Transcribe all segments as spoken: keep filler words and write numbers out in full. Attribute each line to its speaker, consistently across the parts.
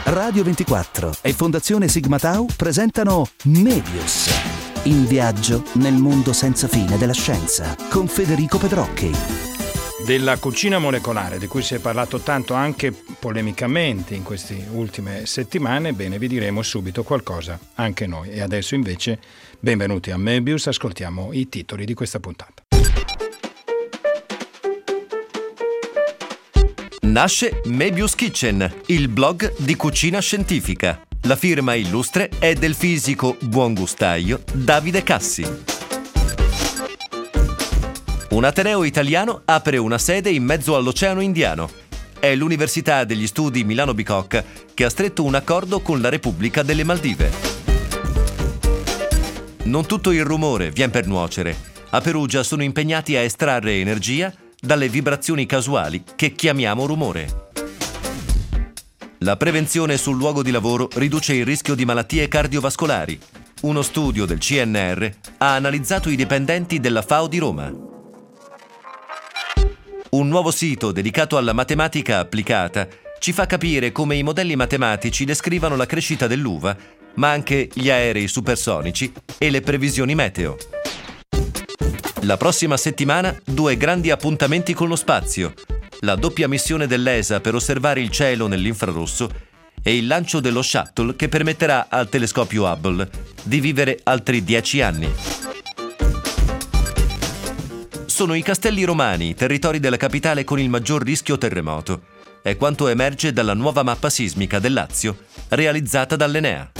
Speaker 1: Radio ventiquattro e Fondazione Sigma Tau presentano Mebius, in viaggio nel mondo senza fine della scienza, con Federico Pedrocchi.
Speaker 2: Della cucina molecolare, di cui si è parlato tanto anche polemicamente in queste ultime settimane, bene, vi diremo subito qualcosa anche noi. E adesso invece, benvenuti a Mebius, ascoltiamo i titoli di questa puntata.
Speaker 3: Nasce Mebius Kitchen, il blog di cucina scientifica. La firma illustre è del fisico buon gustaio Davide Cassi. Un ateneo italiano apre una sede in mezzo all'Oceano Indiano. È l'Università degli Studi Milano Bicocca che ha stretto un accordo con la Repubblica delle Maldive. Non tutto il rumore vien per nuocere. A Perugia sono impegnati a estrarre energia dalle vibrazioni casuali che chiamiamo rumore. La prevenzione sul luogo di lavoro riduce il rischio di malattie cardiovascolari. Uno studio del C N R ha analizzato i dipendenti della F A O di Roma. Un nuovo sito dedicato alla matematica applicata ci fa capire come i modelli matematici descrivano la crescita dell'uva, ma anche gli aerei supersonici e le previsioni meteo. La prossima settimana due grandi appuntamenti con lo spazio: la doppia missione dell'E S A per osservare il cielo nell'infrarosso e il lancio dello shuttle che permetterà al telescopio Hubble di vivere altri dieci anni. Sono i Castelli Romani, territori della capitale con il maggior rischio terremoto. È quanto emerge dalla nuova mappa sismica del Lazio, realizzata dall'Enea.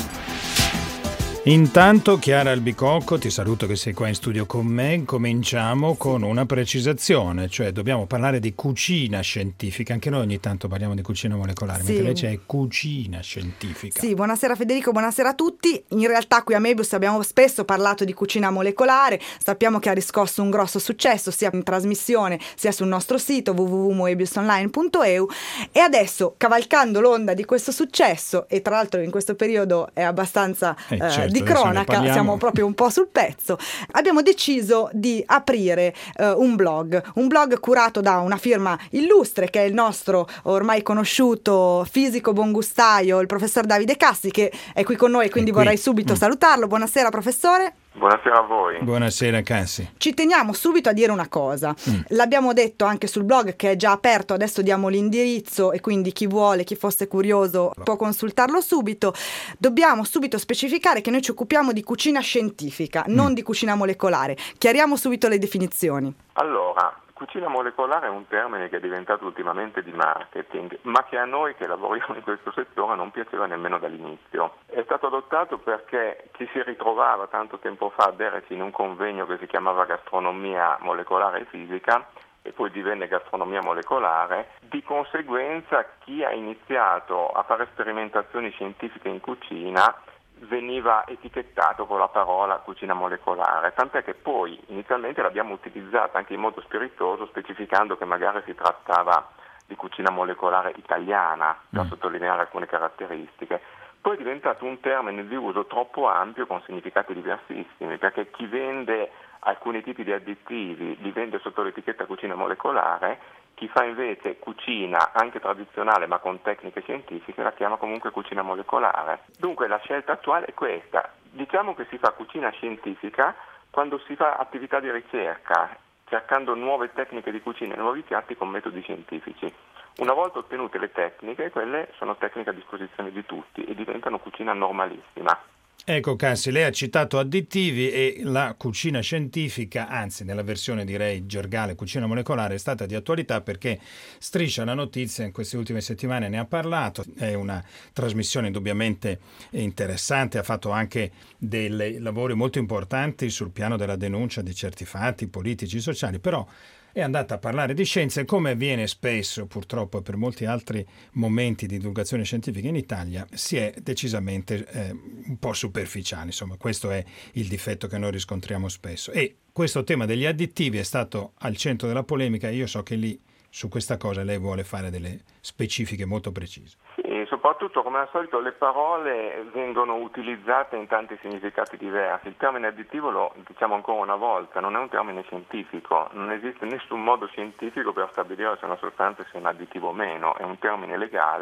Speaker 2: Intanto, Chiara Albicocco, ti saluto che sei qua in studio con me. Cominciamo con una precisazione, cioè dobbiamo parlare di cucina scientifica. Anche noi ogni tanto parliamo di cucina molecolare, sì, mentre invece è cucina scientifica.
Speaker 4: Sì, buonasera Federico, buonasera a tutti. In realtà qui a Mebius abbiamo spesso parlato di cucina molecolare, sappiamo che ha riscosso un grosso successo sia in trasmissione sia sul nostro sito w w w punto moebius online punto e u, e adesso, cavalcando l'onda di questo successo, e tra l'altro in questo periodo è abbastanza eh, eh, certo, di cronaca, siamo proprio un po' sul pezzo, abbiamo deciso di aprire uh, un blog, un blog curato da una firma illustre che è il nostro ormai conosciuto fisico buongustaio, il professor Davide Cassi, che è qui con noi, quindi vorrei subito mm. salutarlo. Buonasera professore.
Speaker 5: Buonasera a voi.
Speaker 2: Buonasera Cassi.
Speaker 4: Ci teniamo subito a dire una cosa, mm. l'abbiamo detto anche sul blog che è già aperto, adesso diamo l'indirizzo e quindi chi vuole, chi fosse curioso può consultarlo subito. Dobbiamo subito specificare che noi ci occupiamo di cucina scientifica, mm. non di cucina molecolare. Chiariamo subito le definizioni.
Speaker 5: Allora, cucina molecolare è un termine che è diventato ultimamente di marketing, ma che a noi che lavoriamo in questo settore non piaceva nemmeno dall'inizio. È stato adottato perché chi si ritrovava tanto tempo fa a Deresi in un convegno che si chiamava gastronomia molecolare e fisica e poi divenne gastronomia molecolare, di conseguenza chi ha iniziato a fare sperimentazioni scientifiche in cucina veniva etichettato con la parola cucina molecolare, tant'è che poi inizialmente l'abbiamo utilizzata anche in modo spiritoso, specificando che magari si trattava di cucina molecolare italiana, da mm. sottolineare alcune caratteristiche. Poi è diventato un termine di uso troppo ampio con significati diversissimi, perché chi vende alcuni tipi di additivi li vende sotto l'etichetta cucina molecolare, chi fa invece cucina anche tradizionale ma con tecniche scientifiche la chiama comunque cucina molecolare. Dunque la scelta attuale è questa: diciamo che si fa cucina scientifica quando si fa attività di ricerca, cercando nuove tecniche di cucina e nuovi piatti con metodi scientifici. Una volta ottenute le tecniche, quelle sono tecniche a disposizione di tutti e diventano cucina normalissima.
Speaker 2: Ecco Cassi, lei ha citato additivi e la cucina scientifica, anzi nella versione direi gergale cucina molecolare, è stata di attualità perché Striscia la Notizia in queste ultime settimane ne ha parlato. È una trasmissione indubbiamente interessante, ha fatto anche dei lavori molto importanti sul piano della denuncia di certi fatti politici, sociali, però è andata a parlare di scienza e, come avviene spesso purtroppo per molti altri momenti di divulgazione scientifica in Italia, si è decisamente eh, un po' superficiali. Insomma, questo è il difetto che noi riscontriamo spesso, e questo tema degli additivi è stato al centro della polemica. Io so che lì su questa cosa lei vuole fare delle specifiche molto precise.
Speaker 5: Sì, soprattutto come al solito le parole vengono utilizzate in tanti significati diversi. Il termine additivo, lo diciamo ancora una volta, non è un termine scientifico, non esiste nessun modo scientifico per stabilire se una sostanza sia un additivo o meno, è un termine legale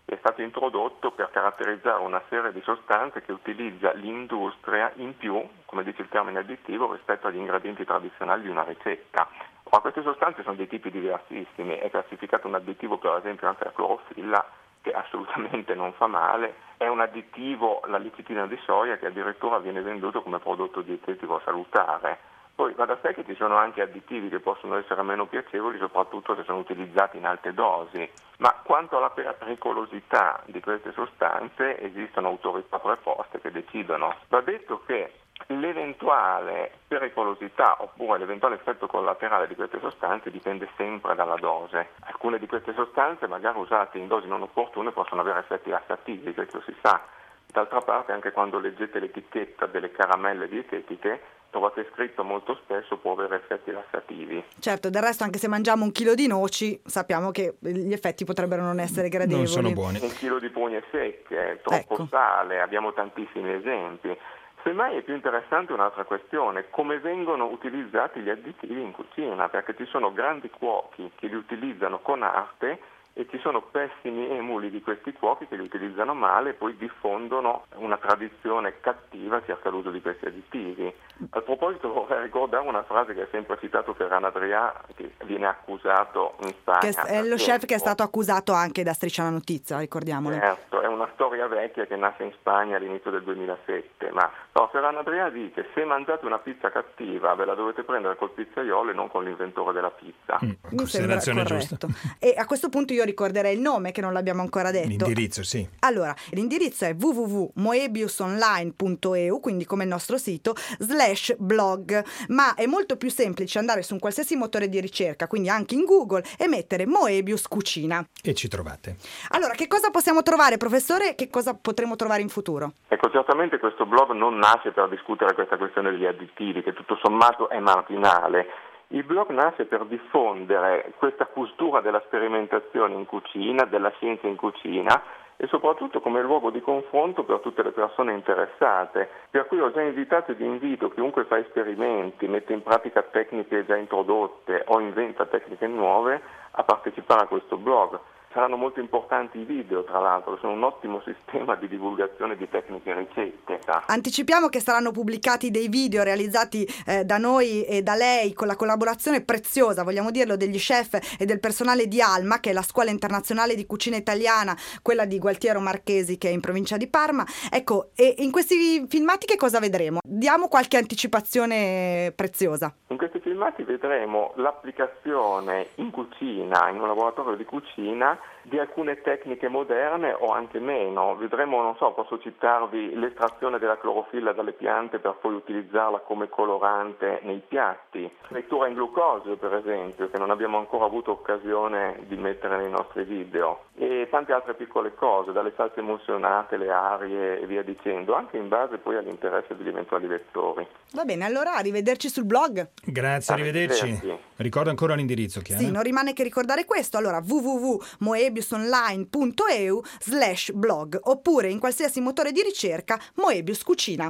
Speaker 5: è stato introdotto per caratterizzare una serie di sostanze che utilizza l'industria in più, come dice il termine additivo, rispetto agli ingredienti tradizionali di una ricetta. Ma queste sostanze sono di tipi diversissimi, è classificato un additivo per esempio anche la clorofilla, che assolutamente non fa male, è un additivo, la lecitina di soia, che addirittura viene venduto come prodotto dietetico salutare. Poi va da sé che ci sono anche additivi che possono essere meno piacevoli, soprattutto se sono utilizzati in alte dosi, ma quanto alla pericolosità di queste sostanze esistono autorità preposte che decidono. Va detto che l'eventuale pericolosità oppure l'eventuale effetto collaterale di queste sostanze dipende sempre dalla dose. Alcune di queste sostanze, magari usate in dosi non opportune, possono avere effetti lassativi, questo si sa. D'altra parte, anche quando leggete l'etichetta delle caramelle dietetiche, trovate scritto molto spesso può avere effetti lassativi.
Speaker 4: Certo, del resto anche se mangiamo un chilo di noci sappiamo che gli effetti potrebbero non essere gradevoli.
Speaker 2: Non sono buoni.
Speaker 5: Un chilo di pugne secche, troppo
Speaker 4: ecco.
Speaker 5: sale, abbiamo tantissimi esempi. Semmai è più interessante un'altra questione, come vengono utilizzati gli additivi in cucina, perché ci sono grandi cuochi che li utilizzano con arte e ci sono pessimi emuli di questi cuochi che li utilizzano male e poi diffondono una tradizione cattiva circa l'uso di questi additivi. A proposito vorrei ricordare una frase che è sempre citato Ferran Adrià, che viene accusato in Spagna.
Speaker 4: Che è lo chef che è stato accusato anche da Striscia la Notizia, ricordiamolo.
Speaker 5: Certo, è una storia vecchia che nasce in Spagna all'inizio del duemilasette, ma no, Ferran Adrià dice: se mangiate una pizza cattiva ve la dovete prendere col pizzaiolo e non con l'inventore della pizza.
Speaker 2: Mm,
Speaker 4: Mi sembra corretto. E a questo punto io ricorderei il nome che non l'abbiamo ancora detto.
Speaker 2: L'indirizzo, sì.
Speaker 4: Allora, l'indirizzo è w w w punto moebiusonline punto e u, quindi come il nostro sito, slash blog, ma è molto più semplice andare su un qualsiasi motore di ricerca, quindi anche in Google, e mettere Moebius Cucina.
Speaker 2: E ci trovate.
Speaker 4: Allora, che cosa possiamo trovare, professore? Che cosa potremo trovare in futuro?
Speaker 5: Ecco, certamente questo blog non nasce per discutere questa questione degli additivi, che tutto sommato è marginale. Il blog nasce per diffondere questa cultura della sperimentazione in cucina, della scienza in cucina, e soprattutto come luogo di confronto per tutte le persone interessate, per cui ho già invitato ed invito chiunque fa esperimenti, mette in pratica tecniche già introdotte o inventa tecniche nuove a partecipare a questo blog. Saranno molto importanti i video, tra l'altro, sono un ottimo sistema di divulgazione di tecniche e ricette.
Speaker 4: Anticipiamo che saranno pubblicati dei video realizzati eh, da noi e da lei con la collaborazione preziosa, vogliamo dirlo, degli chef e del personale di Alma, che è la scuola internazionale di cucina italiana, quella di Gualtiero Marchesi, che è in provincia di Parma. Ecco, e in questi filmati che cosa vedremo? Diamo qualche anticipazione preziosa.
Speaker 5: In questi filmati vedremo l'applicazione in cucina, in un laboratorio di cucina, di alcune tecniche moderne o anche meno. Vedremo, non so, posso citarvi l'estrazione della clorofilla dalle piante per poi utilizzarla come colorante nei piatti, lettura in glucosio per esempio, che non abbiamo ancora avuto occasione di mettere nei nostri video, e tante altre piccole cose, dalle salse emulsionate, le arie e via dicendo, anche in base poi all'interesse degli eventuali lettori.
Speaker 4: Va bene, allora arrivederci sul blog.
Speaker 2: Grazie, arrivederci. arrivederci. Ricordo ancora l'indirizzo, Chiara.
Speaker 4: Sì, non rimane che ricordare questo. Allora, w w w punto moebiusonline punto e u slash blog, oppure in qualsiasi motore di ricerca Moebius Cucina.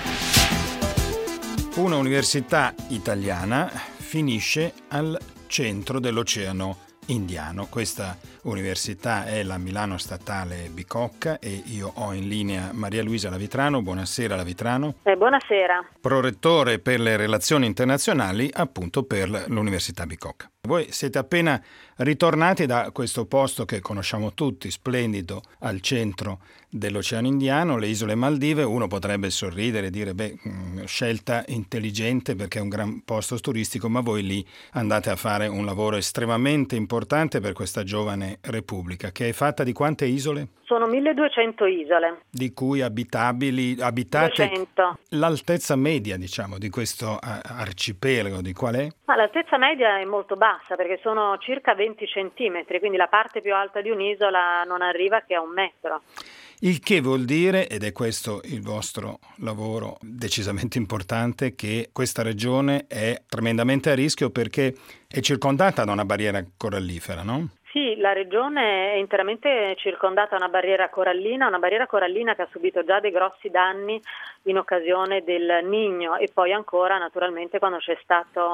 Speaker 2: Una università italiana finisce al centro dell'Oceano Indiano. Questa università è la Milano Statale Bicocca e io ho in linea Maria Luisa Lavitrano. Buonasera Lavitrano.
Speaker 6: Eh, buonasera.
Speaker 2: Prorettore per le relazioni internazionali appunto per l'Università Bicocca. Voi siete appena ritornati da questo posto che conosciamo tutti, splendido, al centro dell'Oceano Indiano, le isole Maldive. Uno potrebbe sorridere e dire, beh, scelta intelligente perché è un gran posto turistico, ma voi lì andate a fare un lavoro estremamente importante per questa giovane repubblica, che è fatta di quante isole?
Speaker 6: Sono milleduecento isole.
Speaker 2: Di cui abitabili, abitate
Speaker 6: duecento.
Speaker 2: L'altezza media, diciamo, di questo arcipelago, di qual è?
Speaker 6: Ma l'altezza media è molto bassa perché sono circa venti centimetri, quindi la parte più alta di un'isola non arriva che a un metro.
Speaker 2: Il che vuol dire, ed è questo il vostro lavoro decisamente importante, che questa regione è tremendamente a rischio perché è circondata da una barriera corallifera, no?
Speaker 6: Sì, la regione è interamente circondata da una barriera corallina, una barriera corallina che ha subito già dei grossi danni in occasione del Niño e poi ancora naturalmente quando c'è stato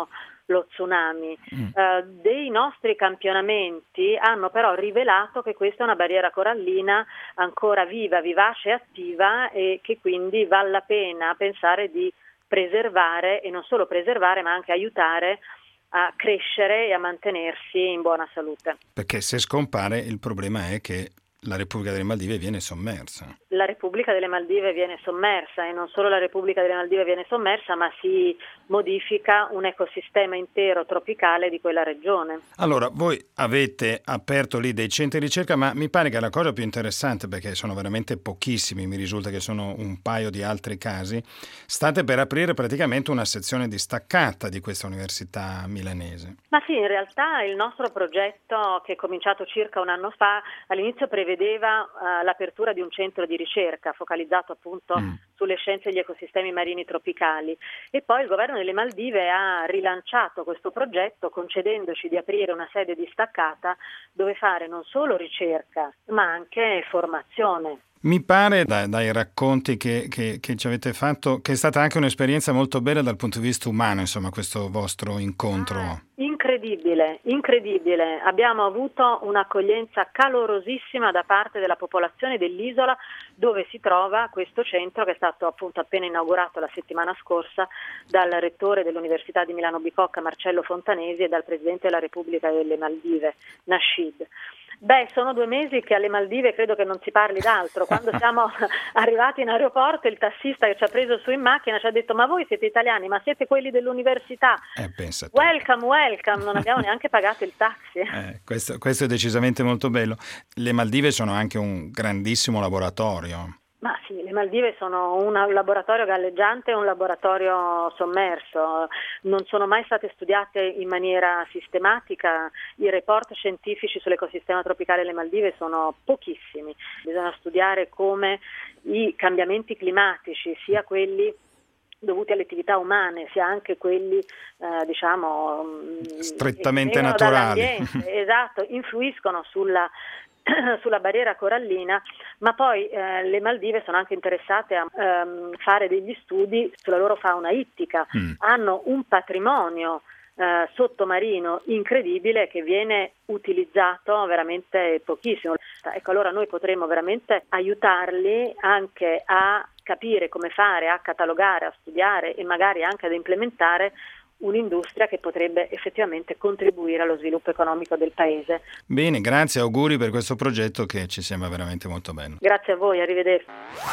Speaker 6: lo tsunami.
Speaker 2: Mm.
Speaker 6: Eh, dei nostri campionamenti hanno però rivelato che questa è una barriera corallina ancora viva, vivace e attiva, e che quindi vale la pena pensare di preservare, e non solo preservare ma anche aiutare a crescere e a mantenersi in buona salute.
Speaker 2: Perché se scompare il problema è che la Repubblica delle Maldive viene sommersa.
Speaker 6: La Repubblica delle Maldive viene sommersa, e non solo la Repubblica delle Maldive viene sommersa, ma si modifica un ecosistema intero tropicale di quella regione.
Speaker 2: Allora, voi avete aperto lì dei centri di ricerca, ma mi pare che la cosa più interessante, perché sono veramente pochissimi, mi risulta che sono un paio di altri casi, state per aprire praticamente una sezione distaccata di questa università milanese.
Speaker 6: Ma sì, in realtà il nostro progetto, che è cominciato circa un anno fa, all'inizio prevedeva uh, l'apertura di un centro di ricerca focalizzato appunto mm. sulle scienze degli ecosistemi marini tropicali, e poi il governo delle Maldive ha rilanciato questo progetto concedendoci di aprire una sede distaccata dove fare non solo ricerca ma anche formazione.
Speaker 2: Mi pare dai, dai racconti che, che, che ci avete fatto che è stata anche un'esperienza molto bella dal punto di vista umano, insomma, questo vostro incontro.
Speaker 6: Ah, incredibile, incredibile. Abbiamo avuto un'accoglienza calorosissima da parte della popolazione dell'isola dove si trova questo centro, che è stato appunto appena inaugurato la settimana scorsa dal rettore dell'Università di Milano Bicocca Marcello Fontanesi e dal presidente della Repubblica delle Maldive Nasheed. Beh, sono due mesi che alle Maldive credo che non si parli d'altro. Quando siamo arrivati in aeroporto, il tassista che ci ha preso su in macchina ci ha detto: ma voi siete italiani, ma siete quelli dell'università?
Speaker 2: Eh, pensa te.
Speaker 6: Welcome, welcome, non abbiamo neanche pagato il taxi.
Speaker 2: Eh, questo, questo è decisamente molto bello. Le Maldive sono anche un grandissimo laboratorio.
Speaker 6: Ma sì, le Maldive sono un laboratorio galleggiante e un laboratorio sommerso, non sono mai state studiate in maniera sistematica, i report scientifici sull'ecosistema tropicale delle Maldive sono pochissimi, bisogna studiare come i cambiamenti climatici, sia quelli dovuti alle attività umane, sia anche quelli eh, diciamo
Speaker 2: strettamente naturali,
Speaker 6: esatto, influiscono sulla sulla barriera corallina, ma poi eh, le Maldive sono anche interessate a ehm, fare degli studi sulla loro fauna ittica, mm. hanno un patrimonio eh, sottomarino incredibile che viene utilizzato veramente pochissimo. Ecco, allora noi potremmo veramente aiutarli anche a capire come fare, a catalogare, a studiare e magari anche ad implementare un'industria che potrebbe effettivamente contribuire allo sviluppo economico del paese.
Speaker 2: Bene, grazie, auguri per questo progetto che ci sembra veramente molto bello.
Speaker 6: Grazie a voi, arrivederci.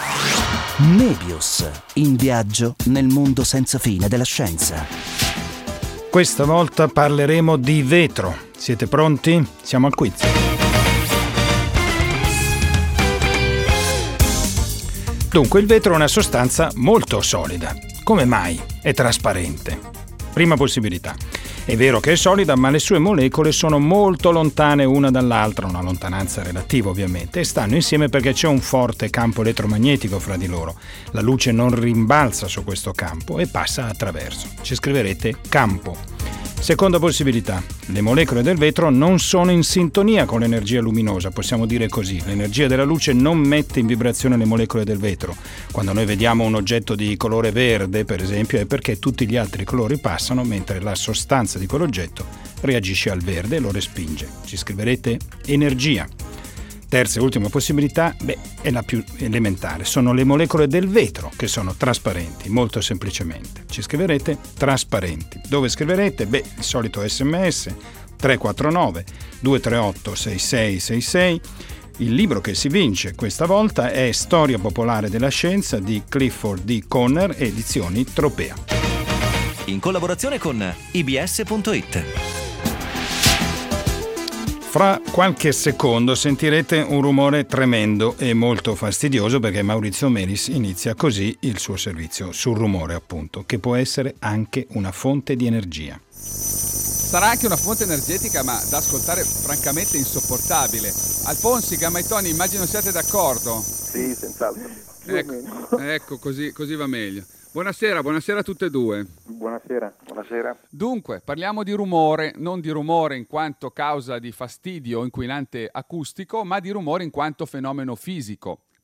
Speaker 1: Mebius, in viaggio nel mondo senza fine della scienza.
Speaker 2: Questa volta parleremo di vetro. Siete pronti? Siamo al quiz. Dunque, il vetro è una sostanza molto solida. Come mai? È trasparente. Prima possibilità. È vero che è solida, ma le sue molecole sono molto lontane una dall'altra, una lontananza relativa ovviamente, e stanno insieme perché c'è un forte campo elettromagnetico fra di loro. La luce non rimbalza su questo campo e passa attraverso. Ci scriverete campo. Seconda possibilità. Le molecole del vetro non sono in sintonia con l'energia luminosa, possiamo dire così. L'energia della luce non mette in vibrazione le molecole del vetro. Quando noi vediamo un oggetto di colore verde, per esempio, è perché tutti gli altri colori passano, mentre la sostanza di quell'oggetto reagisce al verde e lo respinge. Ci scriverete energia. Terza e ultima possibilità, beh, è la più elementare. Sono le molecole del vetro che sono trasparenti, molto semplicemente. Ci scriverete trasparenti. Dove scriverete? Beh, il solito sms tre quattro nove due tre otto sei sei sei sei. Il libro che si vince questa volta è Storia popolare della scienza di Clifford D. Conner, edizioni Tropea.
Speaker 3: In collaborazione con i b s punto i t.
Speaker 2: Fra qualche secondo sentirete un rumore tremendo e molto fastidioso perché Maurizio Melis inizia così il suo servizio sul rumore, appunto, che può essere anche una fonte di energia.
Speaker 7: Sarà anche una fonte energetica, ma da ascoltare francamente insopportabile. Alfonsi, Gamma e Tony, immagino siate d'accordo.
Speaker 5: Sì, senz'altro.
Speaker 7: Ecco, ecco così, così va meglio. Buonasera, buonasera a tutte e due.
Speaker 5: Buonasera, buonasera.
Speaker 7: Dunque, parliamo di rumore, non di rumore in quanto causa di fastidio o inquinante acustico, ma di rumore in quanto fenomeno fisico.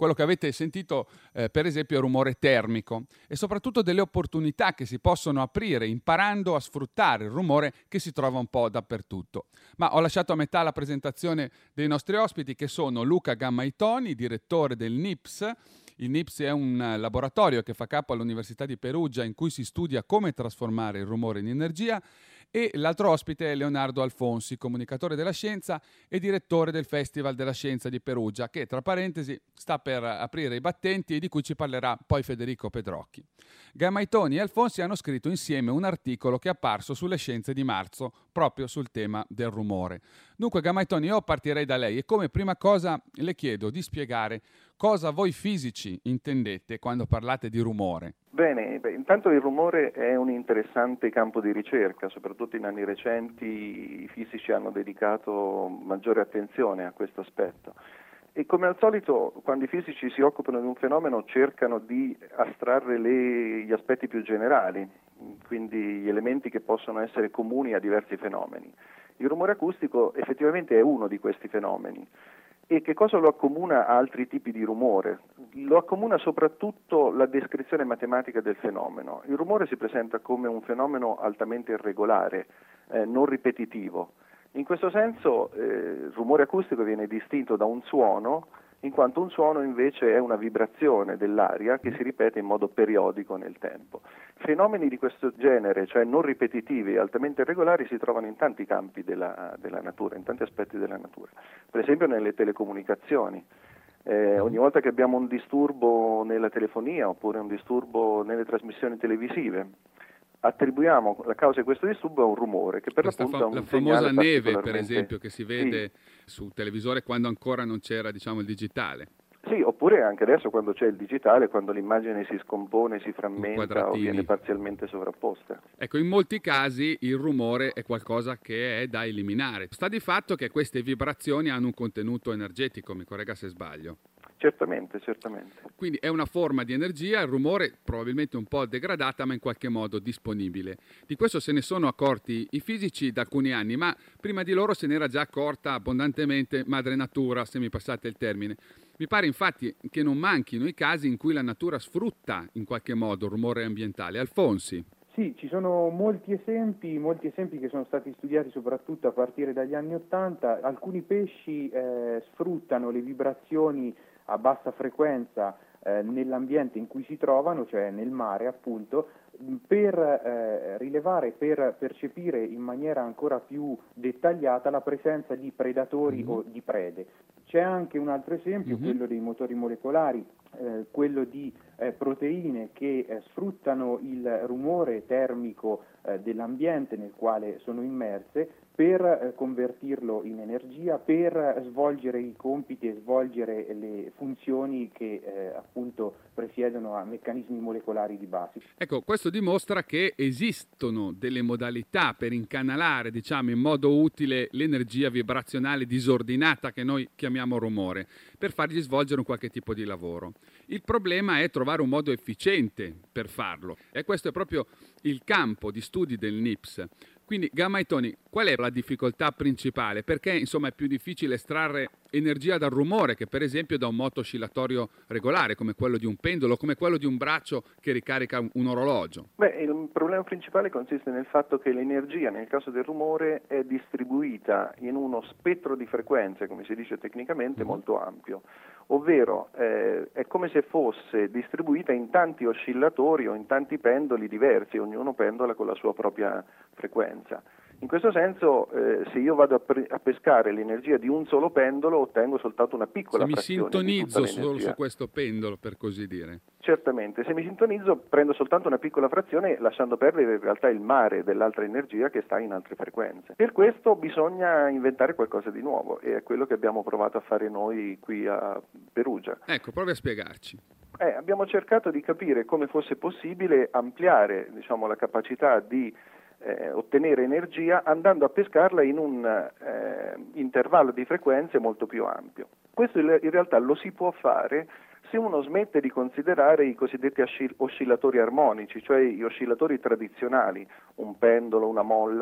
Speaker 7: quello che avete sentito eh, per esempio è il rumore termico, e soprattutto delle opportunità che si possono aprire imparando a sfruttare il rumore che si trova un po' dappertutto. Ma ho lasciato a metà la presentazione dei nostri ospiti, che sono Luca Gammaitoni, direttore del N I P S. Il N I P S è un laboratorio che fa capo all'Università di Perugia, in cui si studia come trasformare il rumore in energia, e l'altro ospite è Leonardo Alfonsi, comunicatore della scienza e direttore del Festival della Scienza di Perugia, che tra parentesi sta per aprire i battenti e di cui ci parlerà poi Federico Pedrocchi. Gammaitoni e Alfonsi hanno scritto insieme un articolo che è apparso sulle Scienze di marzo proprio sul tema del rumore. Dunque Gammaitoni, io partirei da lei e come prima cosa le chiedo di spiegare cosa voi fisici intendete quando parlate di rumore.
Speaker 8: Bene, beh, intanto il rumore è un interessante campo di ricerca, soprattutto in anni recenti i fisici hanno dedicato maggiore attenzione a questo aspetto. E come al solito, quando i fisici si occupano di un fenomeno, cercano di astrarre le, gli aspetti più generali, quindi gli elementi che possono essere comuni a diversi fenomeni. Il rumore acustico effettivamente è uno di questi fenomeni. E che cosa lo accomuna a altri tipi di rumore? Lo accomuna soprattutto la descrizione matematica del fenomeno. Il rumore si presenta come un fenomeno altamente irregolare, eh, non ripetitivo. In questo senso eh, il rumore acustico viene distinto da un suono, in quanto un suono invece è una vibrazione dell'aria che si ripete in modo periodico nel tempo. Fenomeni di questo genere, cioè non ripetitivi e altamente irregolari, si trovano in tanti campi della, della natura, in tanti aspetti della natura. Per esempio nelle telecomunicazioni. Eh, ogni volta che abbiamo un disturbo nella telefonia oppure un disturbo nelle trasmissioni televisive, attribuiamo la causa di questo disturbo a un rumore che per
Speaker 7: Questa
Speaker 8: l'appunto
Speaker 7: fa-
Speaker 8: è un
Speaker 7: la famosa
Speaker 8: segnale
Speaker 7: neve, per
Speaker 8: particolarmente...
Speaker 7: esempio, che si vede
Speaker 8: sì.
Speaker 7: sul televisore quando ancora non c'era, diciamo, il digitale.
Speaker 8: Sì, oppure anche adesso quando c'è il digitale, quando l'immagine si scompone, si frammenta o viene parzialmente sovrapposta.
Speaker 7: Ecco, in molti casi il rumore è qualcosa che è da eliminare. Sta di fatto che queste vibrazioni hanno un contenuto energetico, mi corregga se sbaglio.
Speaker 8: Certamente, certamente.
Speaker 7: Quindi è una forma di energia, il rumore probabilmente un po' degradata ma in qualche modo disponibile. Di questo se ne sono accorti i fisici da alcuni anni, ma prima di loro se n'era già accorta abbondantemente madre natura, se mi passate il termine. Mi pare infatti che non manchino i casi in cui la natura sfrutta in qualche modo il rumore ambientale. Alfonsi.
Speaker 9: Sì, ci sono molti esempi, molti esempi che sono stati studiati soprattutto a partire dagli anni Ottanta. Alcuni pesci eh, sfruttano le vibrazioni a bassa frequenza eh, nell'ambiente in cui si trovano, cioè nel mare appunto, per eh, rilevare, per percepire in maniera ancora più dettagliata la presenza di predatori mm-hmm. o di prede. C'è anche un altro esempio, mm-hmm. quello dei motori molecolari, eh, quello di eh, proteine che eh, sfruttano il rumore termico eh, dell'ambiente nel quale sono immerse per eh, convertirlo in energia, per svolgere i compiti e svolgere le funzioni che eh, appunto presiedono a meccanismi molecolari di base.
Speaker 7: Ecco, questo dimostra che esistono delle modalità per incanalare, diciamo, in modo utile l'energia vibrazionale disordinata che noi chiamiamo rumore, per fargli svolgere un qualche tipo di lavoro. Il problema è trovare un modo efficiente per farlo, e questo è proprio il campo di studi del N I P S. Quindi, Gammaitoni, qual è la difficoltà principale? Perché, insomma, è più difficile estrarre energia dal rumore che, per esempio, da un moto oscillatorio regolare, come quello di un pendolo, come quello di un braccio che ricarica un orologio?
Speaker 8: Beh, il problema principale consiste nel fatto che l'energia, nel caso del rumore, è distribuita in uno spettro di frequenze, come si dice tecnicamente, molto ampio. Ovvero eh, è come se fosse distribuita in tanti oscillatori o in tanti pendoli diversi, ognuno pendola con la sua propria frequenza. In questo senso, eh, se io vado a, pre- a pescare l'energia di un solo pendolo, ottengo soltanto una piccola
Speaker 7: se
Speaker 8: frazione.
Speaker 7: Se mi sintonizzo solo
Speaker 8: l'energia.
Speaker 7: su questo pendolo, per così dire.
Speaker 8: Certamente, se mi sintonizzo prendo soltanto una piccola frazione, lasciando perdere in realtà il mare dell'altra energia che sta in altre frequenze. Per questo bisogna inventare qualcosa di nuovo, e è quello che abbiamo provato a fare noi qui a Perugia.
Speaker 7: Ecco, provi a spiegarci.
Speaker 8: Eh, abbiamo cercato di capire come fosse possibile ampliare, diciamo, la capacità di Eh, ottenere energia andando a pescarla in un eh, intervallo di frequenze molto più ampio. Questo in realtà lo si può fare se uno smette di considerare i cosiddetti oscillatori armonici, cioè gli oscillatori tradizionali, un pendolo, una molla,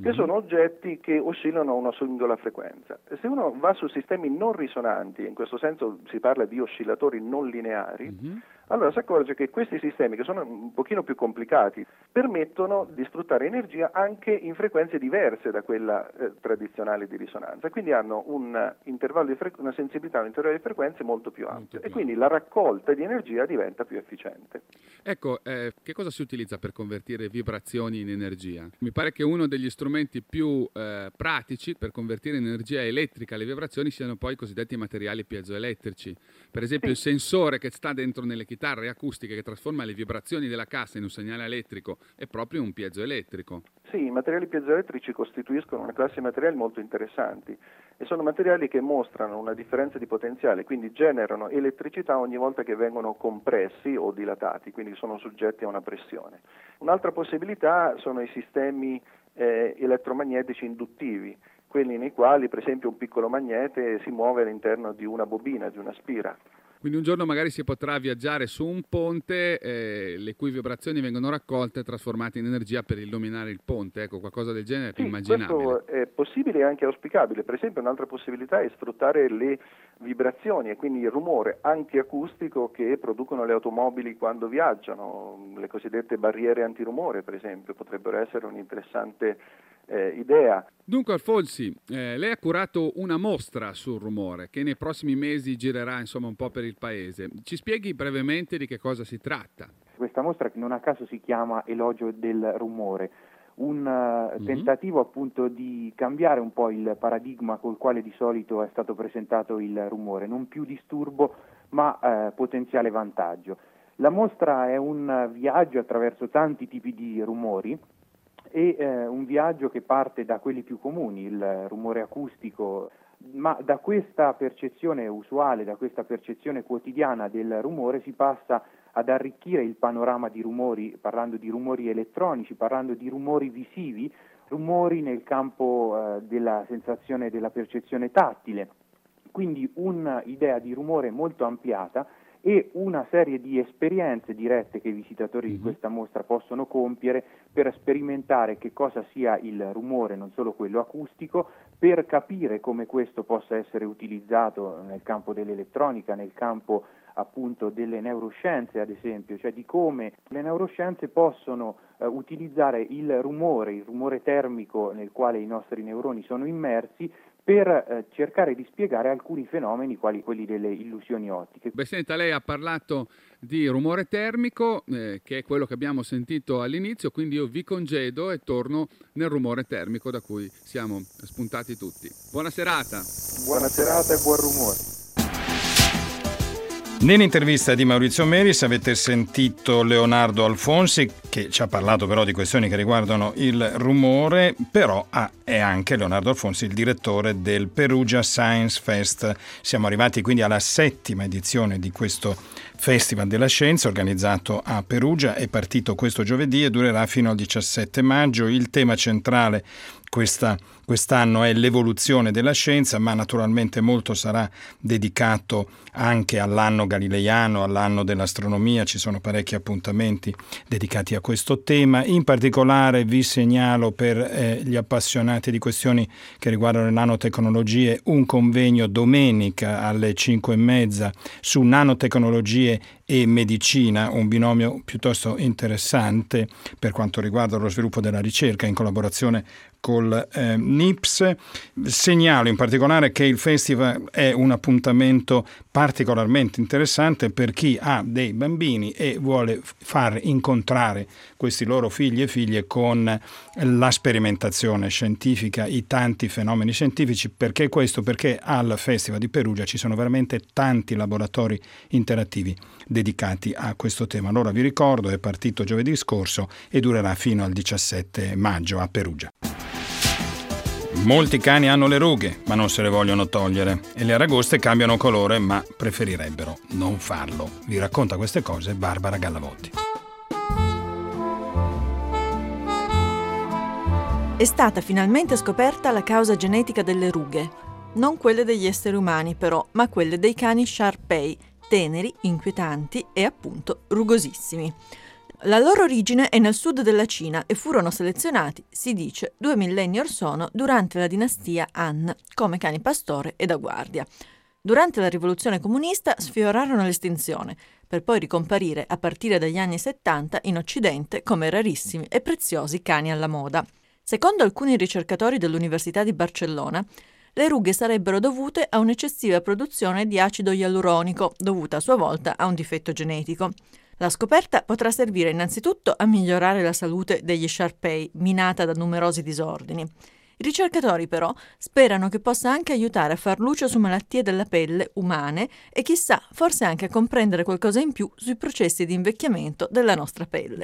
Speaker 8: che mm-hmm. sono oggetti che oscillano a una singola frequenza. Se uno va su sistemi non risonanti, in questo senso si parla di oscillatori non lineari, mm-hmm. allora si accorge che questi sistemi, che sono un pochino più complicati, permettono di sfruttare energia anche in frequenze diverse da quella eh, tradizionale di risonanza, quindi hanno un intervallo di fre- una sensibilità, un intervallo di frequenze molto più ampio molto più e quindi ampio. La raccolta di energia diventa più efficiente.
Speaker 7: Ecco, eh, che cosa si utilizza per convertire vibrazioni in energia? Mi pare che uno degli strumenti più eh, pratici per convertire in energia elettrica le vibrazioni siano poi i cosiddetti materiali piezoelettrici. Per esempio sì. il sensore che sta dentro nelle chitarre acustiche che trasforma le vibrazioni della cassa in un segnale elettrico è proprio un piezoelettrico.
Speaker 8: Sì, i materiali piezoelettrici costituiscono una classe di materiali molto interessanti e sono materiali che mostrano una differenza di potenziale, quindi generano elettricità ogni volta che vengono compressi o dilatati, quindi sono soggetti a una pressione. Un'altra possibilità sono i sistemi eh, elettromagnetici induttivi, quelli nei quali per esempio un piccolo magnete si muove all'interno di una bobina, di una spira.
Speaker 7: Quindi un giorno magari si potrà viaggiare su un ponte eh, le cui vibrazioni vengono raccolte e trasformate in energia per illuminare il ponte, ecco, qualcosa del genere è più
Speaker 8: sì,
Speaker 7: immaginabile.
Speaker 8: Questo è possibile e anche auspicabile. Per esempio un'altra possibilità è sfruttare le vibrazioni e quindi il rumore anche acustico che producono le automobili quando viaggiano, le cosiddette barriere antirumore per esempio, potrebbero essere un'interessante eh, idea.
Speaker 7: Dunque Alfonsi, eh, lei ha curato una mostra sul rumore che nei prossimi mesi girerà insomma un po' per il paese. Ci spieghi brevemente di che cosa si tratta?
Speaker 9: Questa mostra che non a caso si chiama Elogio del rumore, un uh, mm-hmm. tentativo appunto di cambiare un po' il paradigma col quale di solito è stato presentato il rumore, non più disturbo ma uh, potenziale vantaggio. La mostra è un viaggio attraverso tanti tipi di rumori e eh, un viaggio che parte da quelli più comuni, il rumore acustico, ma da questa percezione usuale, da questa percezione quotidiana del rumore si passa ad arricchire il panorama di rumori, parlando di rumori elettronici, parlando di rumori visivi, rumori nel campo eh, della sensazione della percezione tattile, quindi un'idea di rumore molto ampliata e una serie di esperienze dirette che i visitatori mm-hmm. di questa mostra possono compiere per sperimentare che cosa sia il rumore, non solo quello acustico, per capire come questo possa essere utilizzato nel campo dell'elettronica, nel campo appunto delle neuroscienze ad esempio, cioè di come le neuroscienze possono eh, utilizzare il rumore, il rumore termico nel quale i nostri neuroni sono immersi, per eh, cercare di spiegare alcuni fenomeni quali quelli delle illusioni ottiche.
Speaker 7: Beh, senta, lei ha parlato di rumore termico, eh, che è quello che abbiamo sentito all'inizio, quindi io vi congedo e torno nel rumore termico da cui siamo spuntati tutti. Buona serata!
Speaker 8: Buona serata e buon rumore!
Speaker 2: Nell'intervista di Maurizio Meris avete sentito Leonardo Alfonsi, che ci ha parlato però di questioni che riguardano il rumore, però ah, è anche Leonardo Alfonsi il direttore del Perugia Science Fest. Siamo arrivati quindi alla settima edizione di questo Festival della Scienza organizzato a Perugia, è partito questo giovedì e durerà fino al diciassette maggio. Il tema centrale Questa, quest'anno è l'evoluzione della scienza, ma naturalmente molto sarà dedicato anche all'anno galileiano, all'anno dell'astronomia. Ci sono parecchi appuntamenti dedicati a questo tema. In particolare vi segnalo per eh, gli appassionati di questioni che riguardano le nanotecnologie un convegno domenica alle cinque e mezza su nanotecnologie e medicina, un binomio piuttosto interessante per quanto riguarda lo sviluppo della ricerca in collaborazione col eh, N I P S. Segnalo in particolare che il festival è un appuntamento particolarmente interessante per chi ha dei bambini e vuole far incontrare questi loro figli e figlie con la sperimentazione scientifica, i tanti fenomeni scientifici. Perché questo? Perché al Festival di Perugia ci sono veramente tanti laboratori interattivi dedicati a questo tema. Allora vi ricordo, è partito giovedì scorso e durerà fino al diciassette maggio a Perugia. Molti cani hanno le rughe, ma non se le vogliono togliere, e le aragoste cambiano colore, ma preferirebbero non farlo. Vi racconta queste cose Barbara Gallavotti.
Speaker 10: È stata finalmente scoperta la causa genetica delle rughe. Non quelle degli esseri umani, però, ma quelle dei cani Shar Pei, teneri, inquietanti e appunto rugosissimi. La loro origine è nel sud della Cina e furono selezionati, si dice, due millenni or sono durante la dinastia Han, come cani pastore e da guardia. Durante la rivoluzione comunista sfiorarono l'estinzione, per poi ricomparire a partire dagli anni settanta in Occidente come rarissimi e preziosi cani alla moda. Secondo alcuni ricercatori dell'Università di Barcellona, le rughe sarebbero dovute a un'eccessiva produzione di acido ialuronico, dovuta a sua volta a un difetto genetico. La scoperta potrà servire innanzitutto a migliorare la salute degli Shar-Pei, minata da numerosi disordini. I ricercatori però sperano che possa anche aiutare a far luce su malattie della pelle umane e chissà, forse anche a comprendere qualcosa in più sui processi di invecchiamento della nostra pelle.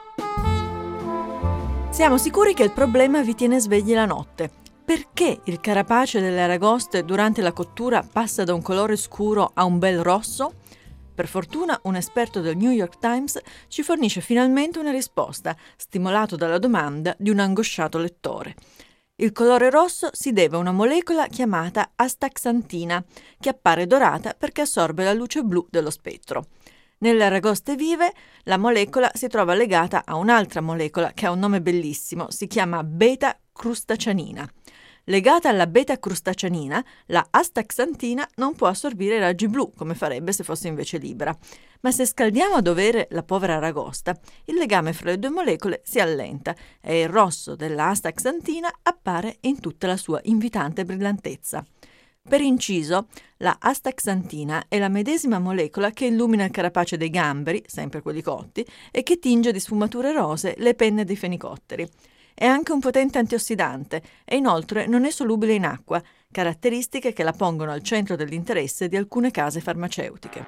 Speaker 10: Siamo sicuri che il problema vi tiene svegli la notte. Perché il carapace delle aragoste durante la cottura passa da un colore scuro a un bel rosso? Per fortuna un esperto del New York Times ci fornisce finalmente una risposta, stimolato dalla domanda di un angosciato lettore. Il colore rosso si deve a una molecola chiamata astaxantina, che appare dorata perché assorbe la luce blu dello spettro. Nelle aragoste vive, la molecola si trova legata a un'altra molecola che ha un nome bellissimo, si chiama beta-crustacianina. Legata alla beta-crustacianina, la astaxantina non può assorbire i raggi blu, come farebbe se fosse invece libera. Ma se scaldiamo a dovere la povera aragosta, il legame fra le due molecole si allenta e il rosso della astaxantina appare in tutta la sua invitante brillantezza. Per inciso, la astaxantina è la medesima molecola che illumina il carapace dei gamberi, sempre quelli cotti, e che tinge di sfumature rosee le penne dei fenicotteri. È anche un potente antiossidante e inoltre non è solubile in acqua, caratteristiche che la pongono al centro dell'interesse di alcune case farmaceutiche.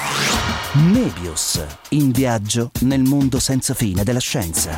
Speaker 1: Mebius, in viaggio nel mondo senza fine della scienza.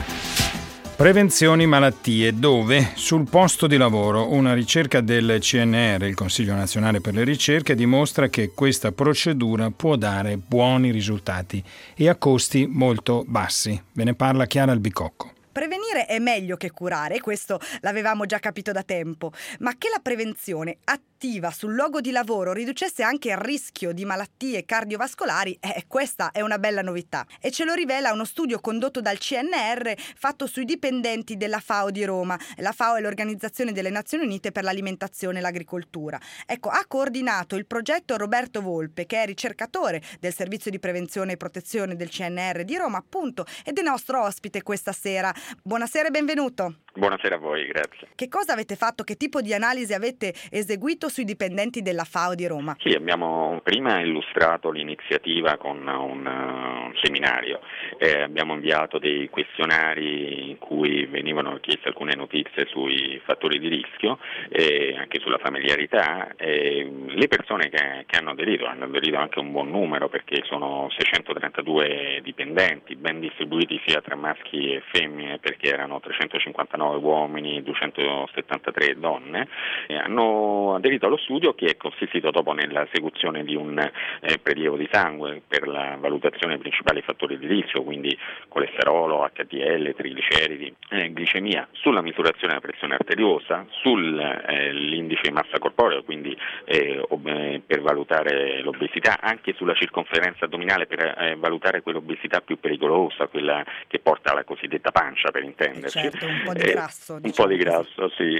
Speaker 2: Prevenzioni malattie, dove sul posto di lavoro una ricerca del C N R, il Consiglio Nazionale per le Ricerche, dimostra che questa procedura può dare buoni risultati e a costi molto bassi. Ve ne parla Chiara Albicocco.
Speaker 4: Prevenire è meglio che curare, questo l'avevamo già capito da tempo, ma che la prevenzione attiva sul luogo di lavoro riducesse anche il rischio di malattie cardiovascolari, eh, questa è una bella novità. E ce lo rivela uno studio condotto dal C N R fatto sui dipendenti della F A O di Roma. La F A O è l'Organizzazione delle Nazioni Unite per l'Alimentazione e l'Agricoltura. Ecco, ha coordinato il progetto Roberto Volpe, che è ricercatore del Servizio di Prevenzione e Protezione del C N R di Roma, appunto, ed è nostro ospite questa sera. Buonasera e benvenuto.
Speaker 11: Buonasera a voi, grazie.
Speaker 4: Che cosa avete fatto? Che tipo di analisi avete eseguito sui dipendenti della F A O di Roma?
Speaker 11: Sì, abbiamo prima illustrato l'iniziativa con un, uh, un seminario. Eh, abbiamo inviato dei questionari in cui venivano chieste alcune notizie sui fattori di rischio e anche sulla familiarità. E le persone che, che hanno aderito, hanno aderito anche un buon numero, perché sono seicentotrentadue dipendenti, ben distribuiti sia tra maschi e femmine, perché erano trecentocinquantanove uomini, duecentosettantatré donne, e hanno aderito allo studio, che è consistito dopo nella esecuzione di un eh, prelievo di sangue per la valutazione dei principali fattori di rischio, quindi colesterolo, H D L, trigliceridi, eh, glicemia, sulla misurazione della pressione arteriosa, sull'indice eh, di massa corporea, quindi eh, ob- per valutare l'obesità, anche sulla circonferenza addominale per eh, valutare quell'obesità più pericolosa, quella che porta alla cosiddetta pancia, per intenderci.
Speaker 4: Certo, un po' di grasso.
Speaker 11: Eh,
Speaker 4: diciamo
Speaker 11: un po' di
Speaker 4: così.
Speaker 11: grasso, sì.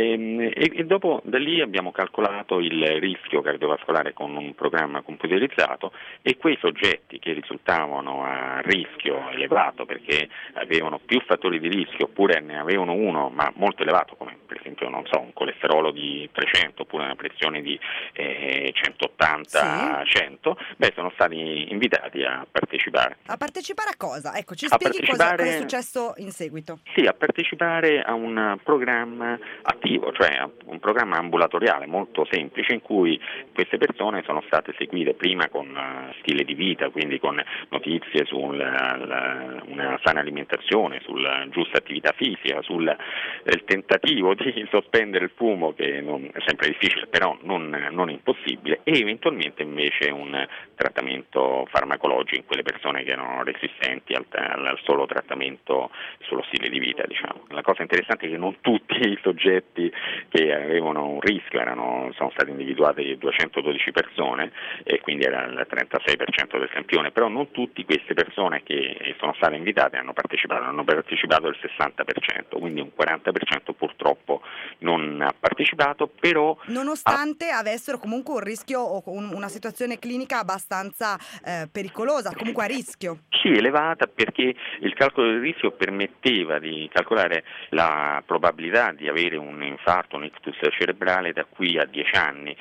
Speaker 11: E, e, e dopo da lì abbiamo calcolato il rischio cardiovascolare con un programma computerizzato, e quei soggetti che risultavano a rischio elevato perché avevano più fattori di rischio, oppure ne avevano uno ma molto elevato, come per esempio non so, un colesterolo di trecento oppure una pressione di eh, centottanta cento, sì. beh, sono stati invitati a partecipare.
Speaker 4: A partecipare a cosa? Ecco, ci
Speaker 11: A
Speaker 4: spieghi cosa,
Speaker 11: partecipare...
Speaker 4: cosa è successo in seguito?
Speaker 11: Sì, a partecipare a un programma attivo, cioè a un programma ambulatoriale molto semplice, in cui queste persone sono state seguite prima con uh, stile di vita, quindi con notizie su una sana alimentazione, sulla giusta attività fisica, sul eh, tentativo di sospendere il fumo, che non, è sempre difficile, però non, non impossibile, e eventualmente invece un trattamento farmacologico in quelle persone che erano resistenti al, al solo trattamento sullo stile di vita, diciamo. La cosa interessante è che non tutti i soggetti che avevano un rischio erano, sono stati individuati duecentododici persone e quindi era il trentasei per cento del campione, però non tutte queste persone che sono state invitate hanno partecipato, hanno partecipato il sessanta per cento, quindi un quaranta per cento purtroppo non ha partecipato, però
Speaker 4: nonostante ha... avessero comunque un rischio o un, una situazione clinica abbastanza eh, pericolosa, comunque a rischio.
Speaker 11: Sì, elevata, perché il calcolo del rischio permetteva di calcolare la probabilità di avere un infarto, un ictus cerebrale da qui a dieci anni,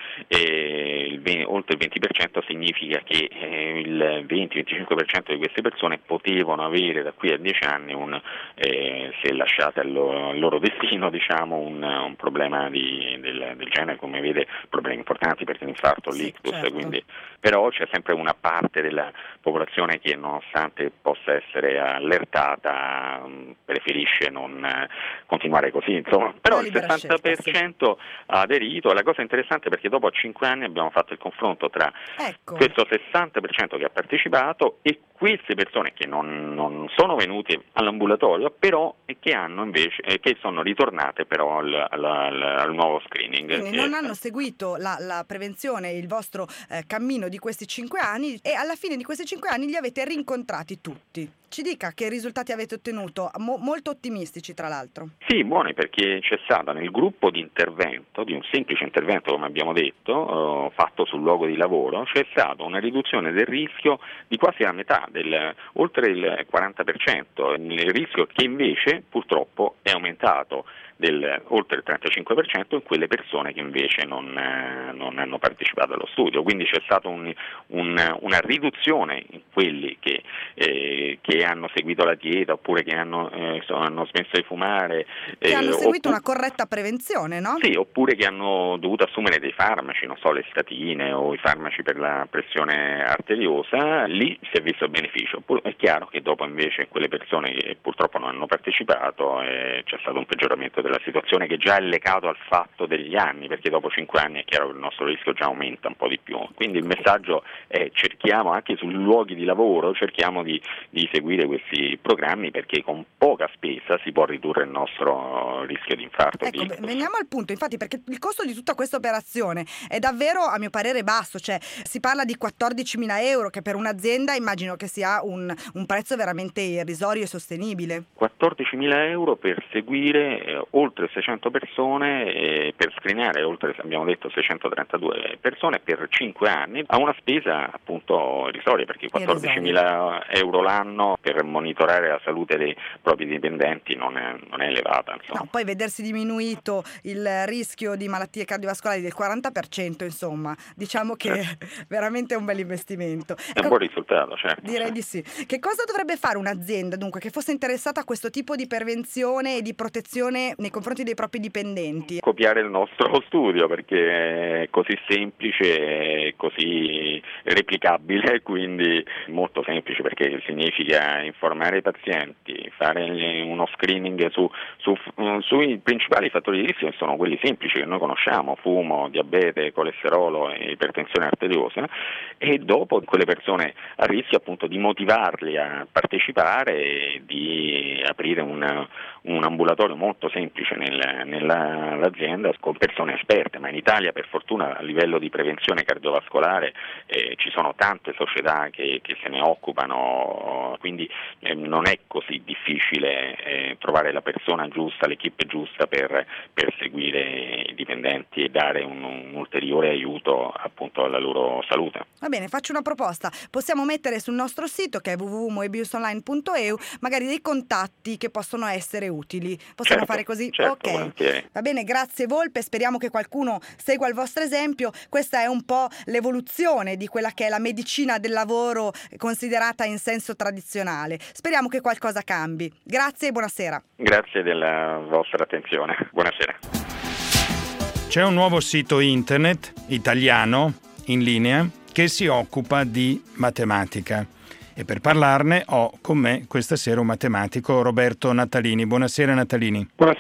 Speaker 11: e il venti, oltre il venti per cento significa che eh, il venti venticinque per cento di queste persone potevano avere da qui a dieci anni un, eh, se lasciate al loro, al loro destino, diciamo, un, un problema di, del, del genere, come vede, problemi importanti perché l'infarto,
Speaker 4: sì,
Speaker 11: l'ictus,
Speaker 4: certo.
Speaker 11: Quindi, però c'è sempre una parte della popolazione che, nonostante possa essere allertata, preferisce non continuare così, insomma. Però il sessanta per cento sì. ha aderito. La cosa interessante, perché dopo cinque anni abbiamo fatto il confronto tra
Speaker 4: ecco.
Speaker 11: questo sessanta per cento che ha partecipato e queste persone che non, non sono venute all'ambulatorio, però e che hanno invece eh, che sono ritornate però al, al, al, al nuovo screening.
Speaker 4: Quindi non hanno seguito la, la prevenzione, il vostro eh, cammino di questi cinque anni, e alla fine di questi cinque anni li avete rincontrati tutti. Ci dica che risultati avete ottenuto, Mo- molto ottimistici tra l'altro.
Speaker 11: Sì, buoni, perché c'è stata nel gruppo di intervento, di un semplice intervento come abbiamo detto, eh, fatto sul luogo di lavoro, c'è stata una riduzione del rischio di quasi la metà, del, oltre il quaranta per cento, il rischio che invece purtroppo è aumentato del oltre il trentacinque per cento in quelle persone che invece non, eh, non hanno partecipato allo studio. Quindi c'è stata un, un, una riduzione in quelli che, eh, che hanno seguito la dieta oppure che hanno, eh, sono, hanno smesso di fumare.
Speaker 4: Che eh, hanno seguito
Speaker 11: oppu-
Speaker 4: una corretta prevenzione, no?
Speaker 11: Sì, oppure che hanno dovuto assumere dei farmaci, non so, le statine o i farmaci per la pressione arteriosa. Lì si è visto il beneficio. È chiaro che dopo invece quelle persone che purtroppo non hanno partecipato eh, c'è stato un peggioramento della situazione, che già è legato al fatto degli anni, perché dopo cinque anni è chiaro che il nostro rischio già aumenta un po' di più. Quindi il messaggio è: cerchiamo anche sui luoghi di lavoro, cerchiamo di, di seguire questi programmi, perché con poca spesa si può ridurre il nostro rischio di infarto.
Speaker 4: Ecco,
Speaker 11: di...
Speaker 4: veniamo al punto, infatti, perché il costo di tutta questa operazione è davvero, a mio parere, basso, cioè si parla di quattordicimila euro, che per un'azienda immagino che sia un, un prezzo veramente irrisorio e sostenibile.
Speaker 11: quattordicimila euro per seguire eh, oltre seicento persone, eh, per screenare oltre, abbiamo detto, seicentotrentadue persone per cinque anni, a una spesa appunto irrisoria, perché quattordicimila euro l'anno per monitorare la salute dei propri dipendenti non è, non è elevata. Insomma.
Speaker 4: No, poi vedersi diminuito il rischio di malattie cardiovascolari del quaranta per cento, insomma, diciamo che certo. è veramente un bel investimento.
Speaker 11: È
Speaker 4: ecco,
Speaker 11: un buon risultato, certo.
Speaker 4: Direi di sì. Che cosa dovrebbe fare un'azienda, dunque, che fosse interessata a questo tipo di prevenzione e di protezione nei confronti dei propri dipendenti?
Speaker 11: Copiare il nostro studio, perché è così semplice e così replicabile, quindi molto semplice, perché significa informare i pazienti, fare uno screening su, su, sui principali fattori di rischio, che sono quelli semplici che noi conosciamo: fumo, diabete, colesterolo e ipertensione arteriosa, e dopo quelle persone a rischio appunto di motivarli a partecipare e di aprire un, un ambulatorio molto semplice nel, nell'azienda con persone esperte. Ma in Italia, per fortuna, a livello di prevenzione cardiovascolare eh, ci sono tante società che, che se ne occupano, quindi eh, non è così difficile eh, trovare la persona giusta, l'equipe giusta per, per seguire i dipendenti e dare un, un ulteriore aiuto appunto alla loro salute.
Speaker 4: Va bene, faccio una proposta: possiamo mettere sul nostro sito, che è w w w punto moebius online punto e u, magari dei contatti che possono essere utili. Possiamo
Speaker 11: certo,
Speaker 4: fare così?
Speaker 11: Certo,
Speaker 4: ok.
Speaker 11: Volentieri.
Speaker 4: Va bene, grazie Volpe, speriamo che qualcuno segua il vostro esempio. Questa è un po' l'evoluzione di quella che è la medicina del lavoro considerata in senso tradizionale. Speriamo che qualcosa cambi. Grazie e buonasera.
Speaker 11: Grazie della vostra attenzione. Buonasera.
Speaker 2: C'è un nuovo sito internet italiano in linea che si occupa di matematica, e per parlarne ho con me questa sera un matematico, Roberto Natalini. Buonasera Natalini.
Speaker 12: Buonasera.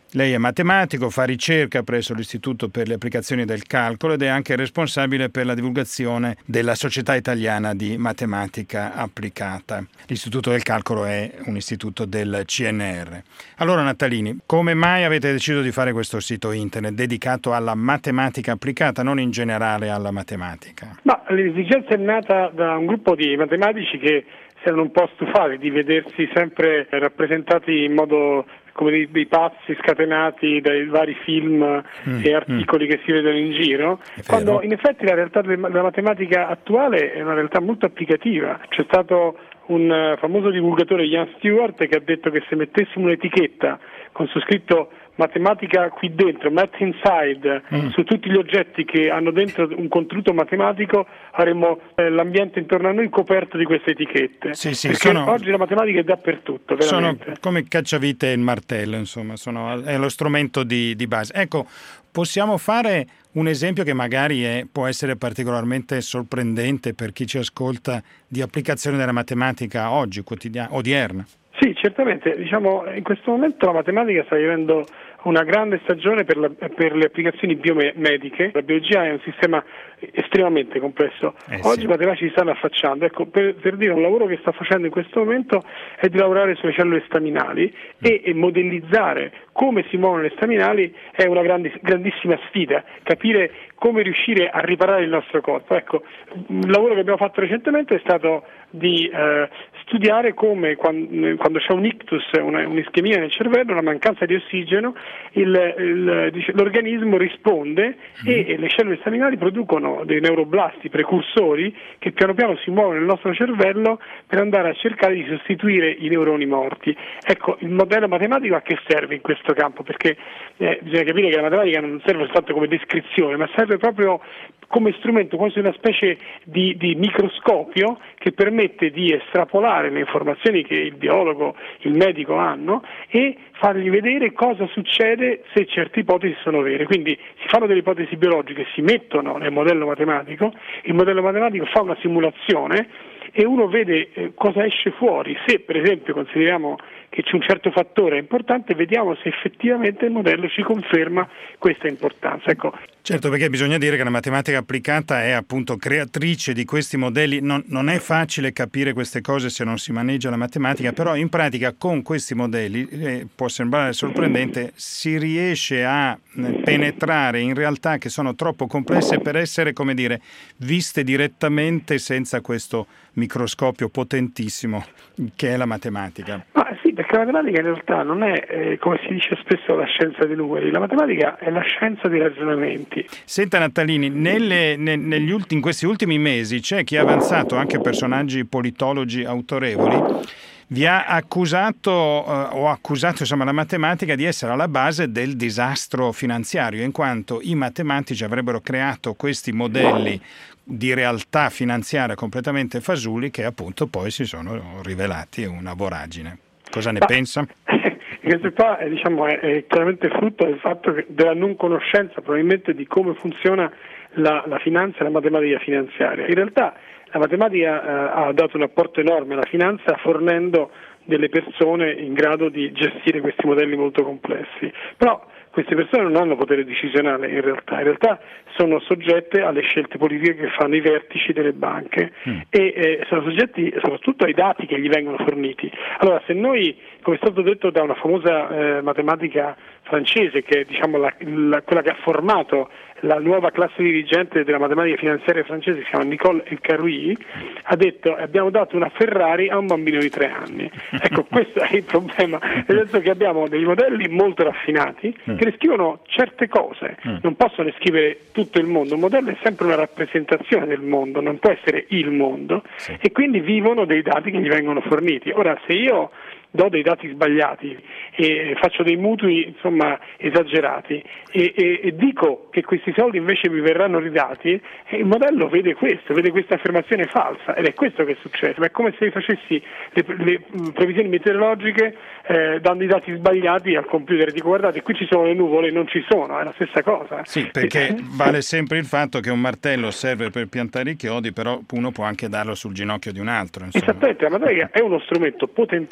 Speaker 2: Lei è matematico, fa ricerca presso l'Istituto per le applicazioni del calcolo ed è anche responsabile per la divulgazione della Società Italiana di Matematica Applicata. L'Istituto del Calcolo è un istituto del C N R. Allora Natalini, come mai avete deciso di fare questo sito internet dedicato alla matematica applicata, non in generale alla matematica?
Speaker 12: Ma l'esigenza è nata da un gruppo di matematici che si erano un po' stufati di vedersi sempre rappresentati in modo come dei, dei pazzi scatenati dai vari film mm, e articoli mm. che si vedono in giro, quando in effetti la realtà della matematica attuale è una realtà molto applicativa. C'è stato un famoso divulgatore, Ian Stewart, che ha detto che se mettessimo un'etichetta con su scritto matematica qui dentro, math inside, mm. su tutti gli oggetti che hanno dentro un contenuto matematico, avremmo eh, l'ambiente intorno a noi coperto di queste etichette.
Speaker 2: Sì, sì,
Speaker 12: perché
Speaker 2: sono,
Speaker 12: oggi la matematica è dappertutto, veramente.
Speaker 2: Sono come cacciavite e il martello, insomma, sono, è lo strumento di, di base. Ecco, possiamo fare un esempio che magari è, può essere particolarmente sorprendente per chi ci ascolta di applicazione della matematica oggi, quotidiana, odierna.
Speaker 12: Sì, certamente. Diciamo, in questo momento la matematica sta vivendo una grande stagione per, la, per le applicazioni biomediche. La biologia è un sistema estremamente complesso. Eh sì. Oggi i matematici si stanno affacciando. Ecco, per, per dire, un lavoro che sta facendo in questo momento è di lavorare sulle cellule staminali mm. e, e modellizzare come si muovono le staminali è una grandi, grandissima sfida, capire come riuscire a riparare il nostro corpo. Ecco, un lavoro che abbiamo fatto recentemente è stato di eh, studiare come quando, quando c'è un ictus, una, un'ischemia nel cervello, una mancanza di ossigeno, il, il, dice, l'organismo risponde mm. e, e le cellule staminali producono dei neuroblasti precursori che piano piano si muovono nel nostro cervello per andare a cercare di sostituire i neuroni morti. Ecco, il modello matematico a che serve in questo campo? Perché eh, bisogna capire che la matematica non serve soltanto come descrizione, ma serve proprio come strumento, quasi una specie di, di microscopio che permette di estrapolare le informazioni che il biologo, il medico hanno e fargli vedere cosa succede se certe ipotesi sono vere. Quindi si fanno delle ipotesi biologiche, si mettono nel modello matematico, il modello matematico fa una simulazione e uno vede eh, cosa esce fuori. Se per esempio consideriamo che c'è un certo fattore importante, vediamo se effettivamente il modello ci conferma questa importanza. Ecco.
Speaker 2: Certo, perché bisogna dire che la matematica applicata è appunto creatrice di questi modelli. Non, non è facile capire queste cose se non si maneggia la matematica, però in pratica con questi modelli, eh, può sembrare sorprendente, si riesce a penetrare in realtà che sono troppo complesse per essere, come dire, viste direttamente senza questo microscopio potentissimo che è la matematica.
Speaker 12: Ma sì, perché la matematica in realtà non è, eh, come si dice spesso, la scienza dei numeri, la matematica è la scienza dei ragionamenti.
Speaker 2: Senta Natalini, nelle, ne, negli ultimi, in questi ultimi mesi c'è chi ha avanzato, anche personaggi politologi autorevoli, vi ha accusato eh, o accusato insomma la matematica di essere alla base del disastro finanziario, in quanto i matematici avrebbero creato questi modelli di realtà finanziaria completamente fasulli che appunto poi si sono rivelati una voragine. Cosa ne Ma, pensa?
Speaker 12: Questo qua è, diciamo, è, è chiaramente frutto del fatto che, della non conoscenza probabilmente di come funziona la, la finanza e la matematica finanziaria. In realtà la matematica eh, ha dato un apporto enorme alla finanza fornendo delle persone in grado di gestire questi modelli molto complessi. Però queste persone non hanno potere decisionale in realtà, in realtà sono soggette alle scelte politiche che fanno i vertici delle banche mm. e eh, sono soggetti soprattutto ai dati che gli vengono forniti. Allora, se noi, come è stato detto da una famosa eh, matematica francese, che è diciamo la, la, quella che ha formato la nuova classe dirigente della matematica finanziaria francese, si chiama Nicole El Karoui, ha detto abbiamo dato una Ferrari a un bambino di tre anni. Ecco, questo è il problema, nel senso che abbiamo dei modelli molto raffinati che descrivono certe cose, non possono descrivere tutto il mondo, un modello è sempre una rappresentazione del mondo, non può essere il mondo, sì. E quindi vivono dei dati che gli vengono forniti. Ora, se io do dei dati sbagliati e faccio dei mutui insomma esagerati e, e, e dico che questi soldi invece mi verranno ridati, e il modello vede questo, vede questa affermazione falsa ed è questo che succede. Ma è come se facessi le, le previsioni meteorologiche eh, dando i dati sbagliati al computer e dico guardate qui ci sono le nuvole, non ci sono, è la stessa cosa.
Speaker 2: Sì, perché vale sempre il fatto che un martello serve per piantare i chiodi, però uno può anche darlo sul ginocchio di un altro. Insomma.
Speaker 12: Esattamente, la matematica è uno strumento potentissimo di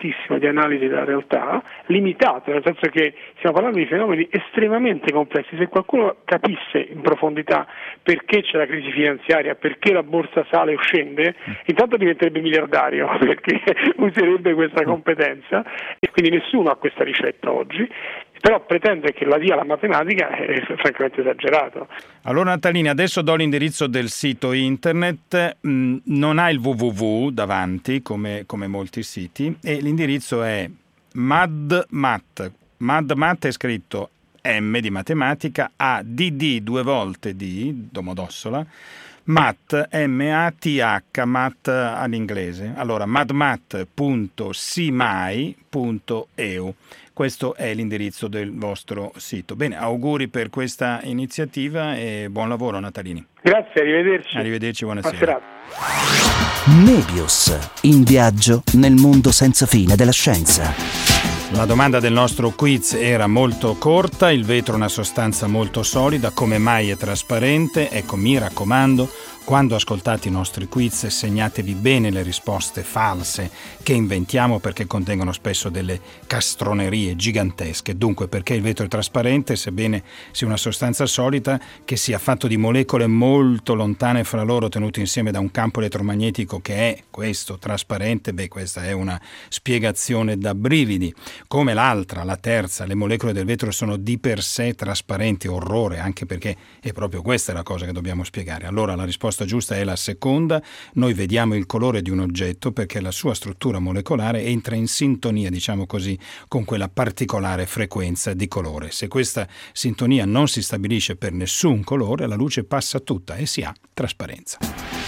Speaker 12: analisi della realtà, limitato, nel senso che stiamo parlando di fenomeni estremamente complessi. Se qualcuno capisse in profondità perché c'è la crisi finanziaria, perché la borsa sale o scende, intanto diventerebbe miliardario perché userebbe questa competenza, e quindi nessuno ha questa ricetta oggi. Però pretendere che la dia la matematica è francamente esagerato.
Speaker 2: Allora Natalini, adesso do l'indirizzo del sito internet, mh, non ha il www davanti come, come molti siti, e l'indirizzo è madmat. Madmat è scritto M di matematica, A D D due volte D, Domodossola, mat, M A T H, mat all'inglese. Allora madmat punto simai punto e u. Questo è l'indirizzo del vostro sito. Bene, auguri per questa iniziativa e buon lavoro Natalini.
Speaker 12: Grazie, arrivederci.
Speaker 2: Arrivederci, buonasera.
Speaker 1: Nebius, in viaggio nel mondo senza fine della scienza.
Speaker 2: La domanda del nostro quiz era molto corta, il vetro è una sostanza molto solida, come mai è trasparente? Ecco, mi raccomando, quando ascoltate i nostri quiz segnatevi bene le risposte false che inventiamo, perché contengono spesso delle castronerie gigantesche. Dunque, perché il vetro è trasparente, sebbene sia una sostanza solida che sia fatto di molecole molto lontane fra loro tenute insieme da un campo elettromagnetico che è questo trasparente? Beh, questa è una spiegazione da brividi. Come l'altra, la terza, le molecole del vetro sono di per sé trasparenti, orrore, anche perché è proprio questa la cosa che dobbiamo spiegare. Allora la risposta giusta è la seconda. Noi vediamo il colore di un oggetto perché la sua struttura molecolare entra in sintonia, diciamo così, con quella particolare frequenza di colore. Se questa sintonia non si stabilisce per nessun colore, la luce passa tutta e si ha trasparenza.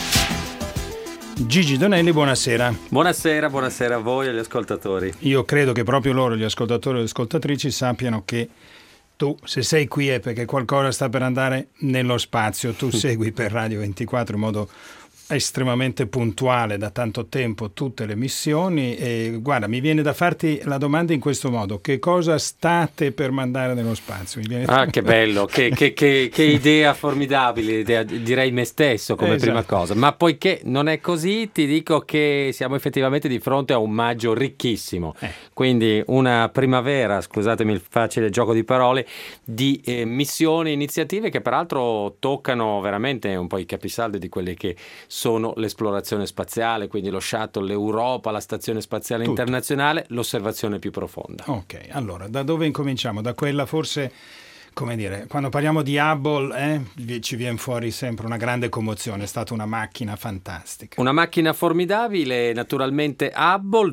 Speaker 2: Gigi Donelli, buonasera.
Speaker 13: Buonasera, buonasera a voi e agli ascoltatori.
Speaker 2: Io credo che proprio loro, gli ascoltatori e le ascoltatrici, sappiano che tu, se sei qui è perché qualcosa sta per andare nello spazio. Tu segui per Radio ventiquattro in modo estremamente puntuale da tanto tempo tutte le missioni e guarda, mi viene da farti la domanda in questo modo: che cosa state per mandare nello spazio? Mi viene...
Speaker 13: Ah, che bello, che, che, che, che idea formidabile, idea, direi me stesso come esatto. prima cosa, ma poiché non è così ti dico che siamo effettivamente di fronte a un maggio ricchissimo, eh. quindi una primavera, scusatemi il facile gioco di parole, di eh, missioni, iniziative che peraltro toccano veramente un po' i capisaldi di quelle che sono l'esplorazione spaziale, quindi lo shuttle, l'Europa, la stazione spaziale Tutto. internazionale, l'osservazione più profonda.
Speaker 2: Ok, allora da dove incominciamo? Da quella forse, come dire, quando parliamo di Hubble eh, ci viene fuori sempre una grande commozione, è stata una macchina fantastica.
Speaker 13: Una macchina formidabile, naturalmente Hubble,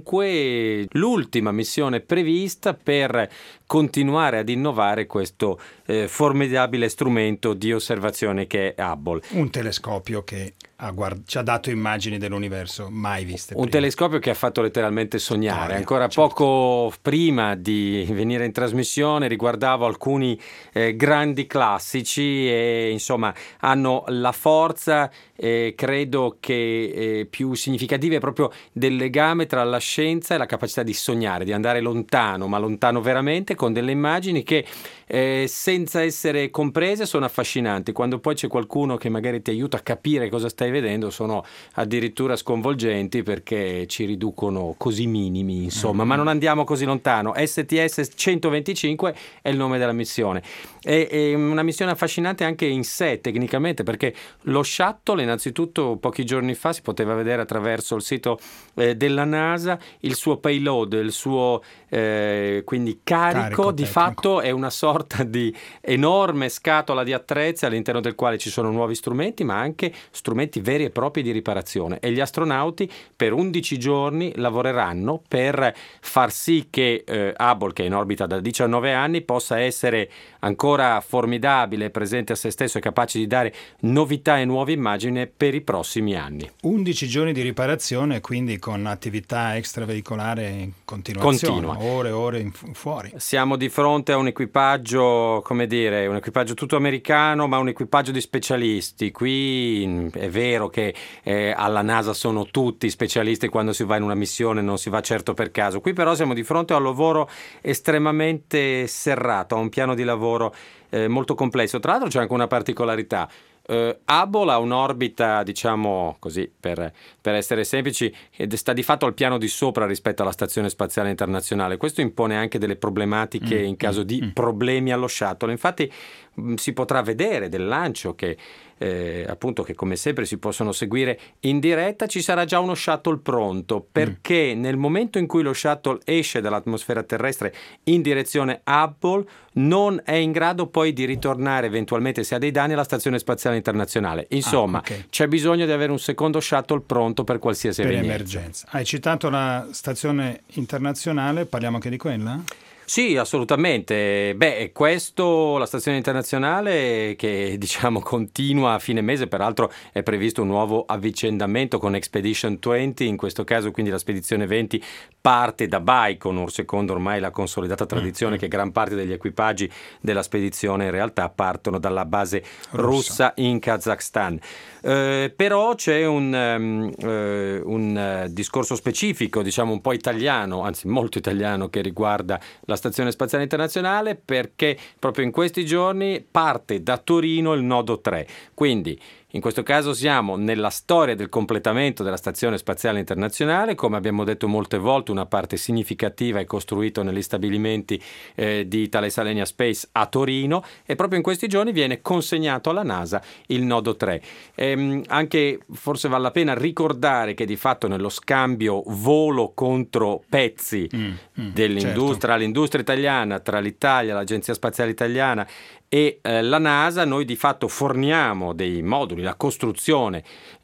Speaker 13: dunque l'ultima missione prevista per continuare ad innovare questo eh, formidabile strumento di osservazione che è Hubble.
Speaker 2: Un telescopio che ha guard- ci ha dato immagini dell'universo mai viste
Speaker 13: Un
Speaker 2: prima.
Speaker 13: telescopio che ha fatto letteralmente sognare.
Speaker 2: Ah,
Speaker 13: Ancora
Speaker 2: certo.
Speaker 13: poco prima di venire in trasmissione riguardavo alcuni eh, grandi classici e insomma hanno la forza eh, credo che eh, più significativa è proprio del legame tra la scienza e la capacità di sognare, di andare lontano, ma lontano veramente, con delle immagini che eh, senza essere comprese sono affascinanti. Quando poi c'è qualcuno che magari ti aiuta a capire cosa stai vedendo, sono addirittura sconvolgenti perché ci riducono così minimi, insomma, mm-hmm. ma non andiamo così lontano. S T S centoventicinque è il nome della missione. È, è una missione affascinante anche in sé tecnicamente, perché lo shuttle, innanzitutto pochi giorni fa si poteva vedere attraverso il sito eh, della NASA il suo payload, il suo eh, quindi carico, carico di tecnico. Fatto è una sorta di enorme scatola di attrezzi all'interno del quale ci sono nuovi strumenti, ma anche strumenti veri e propri di riparazione, e gli astronauti per undici giorni lavoreranno per far sì che eh, Hubble, che è in orbita da diciannove anni, possa essere ancora formidabile, presente a se stesso e capace di dare novità e nuove immagini per i prossimi anni.
Speaker 2: undici giorni di riparazione, quindi con attività extraveicolare in continuazione,
Speaker 13: continua,
Speaker 2: ore e ore in fu- fuori.
Speaker 13: Siamo di fronte a un equipaggio, come dire, un equipaggio tutto americano, ma un equipaggio di specialisti. Qui è vero che eh, alla NASA sono tutti specialisti, quando si va in una missione non si va certo per caso. Qui però siamo di fronte a un lavoro estremamente serrato, a un piano di lavoro eh, molto complesso. Tra l'altro c'è anche una particolarità. Uh, Hubble ha un'orbita, diciamo così, per, per essere semplici, ed sta di fatto al piano di sopra rispetto alla Stazione Spaziale Internazionale. Questo impone anche delle problematiche mm, in caso di mm. problemi allo shuttle. Infatti mh, si potrà vedere del lancio che Eh, appunto che come sempre si possono seguire in diretta. Ci sarà già uno shuttle pronto, perché mm. nel momento in cui lo shuttle esce dall'atmosfera terrestre in direzione Hubble non è in grado poi di ritornare, eventualmente se ha dei danni, alla Stazione Spaziale Internazionale. Insomma, ah, okay. c'è bisogno di avere un secondo shuttle pronto per qualsiasi
Speaker 2: per
Speaker 13: evenienza.
Speaker 2: emergenza. Hai citato la Stazione Internazionale, parliamo anche di quella?
Speaker 13: Sì, assolutamente. Beh, questo, la Stazione Internazionale, che diciamo continua a fine mese, peraltro è previsto un nuovo avvicendamento con Expedition venti, in questo caso quindi la Spedizione venti parte da Baikonur, secondo ormai la consolidata tradizione mm-hmm. che gran parte degli equipaggi della spedizione in realtà partono dalla base russa, russa in Kazakhstan. Eh, però c'è un, um, eh, un uh, discorso specifico, diciamo un po' italiano, anzi molto italiano, che riguarda la Stazione Spaziale Internazionale, perché proprio in questi giorni parte da Torino il nodo tre. Quindi in questo caso siamo nella storia del completamento della Stazione Spaziale Internazionale. Come abbiamo detto molte volte, una parte significativa è costruita negli stabilimenti eh, di Thales Alenia Space a Torino, e proprio in questi giorni viene consegnato alla NASA il nodo tre. Ehm, anche forse vale la pena ricordare che di fatto nello scambio volo contro pezzi mm, mm, dell'industria, certo. tra l'industria italiana, tra l'Italia, l'Agenzia Spaziale Italiana e eh, la NASA, noi di fatto forniamo dei moduli, la costruzione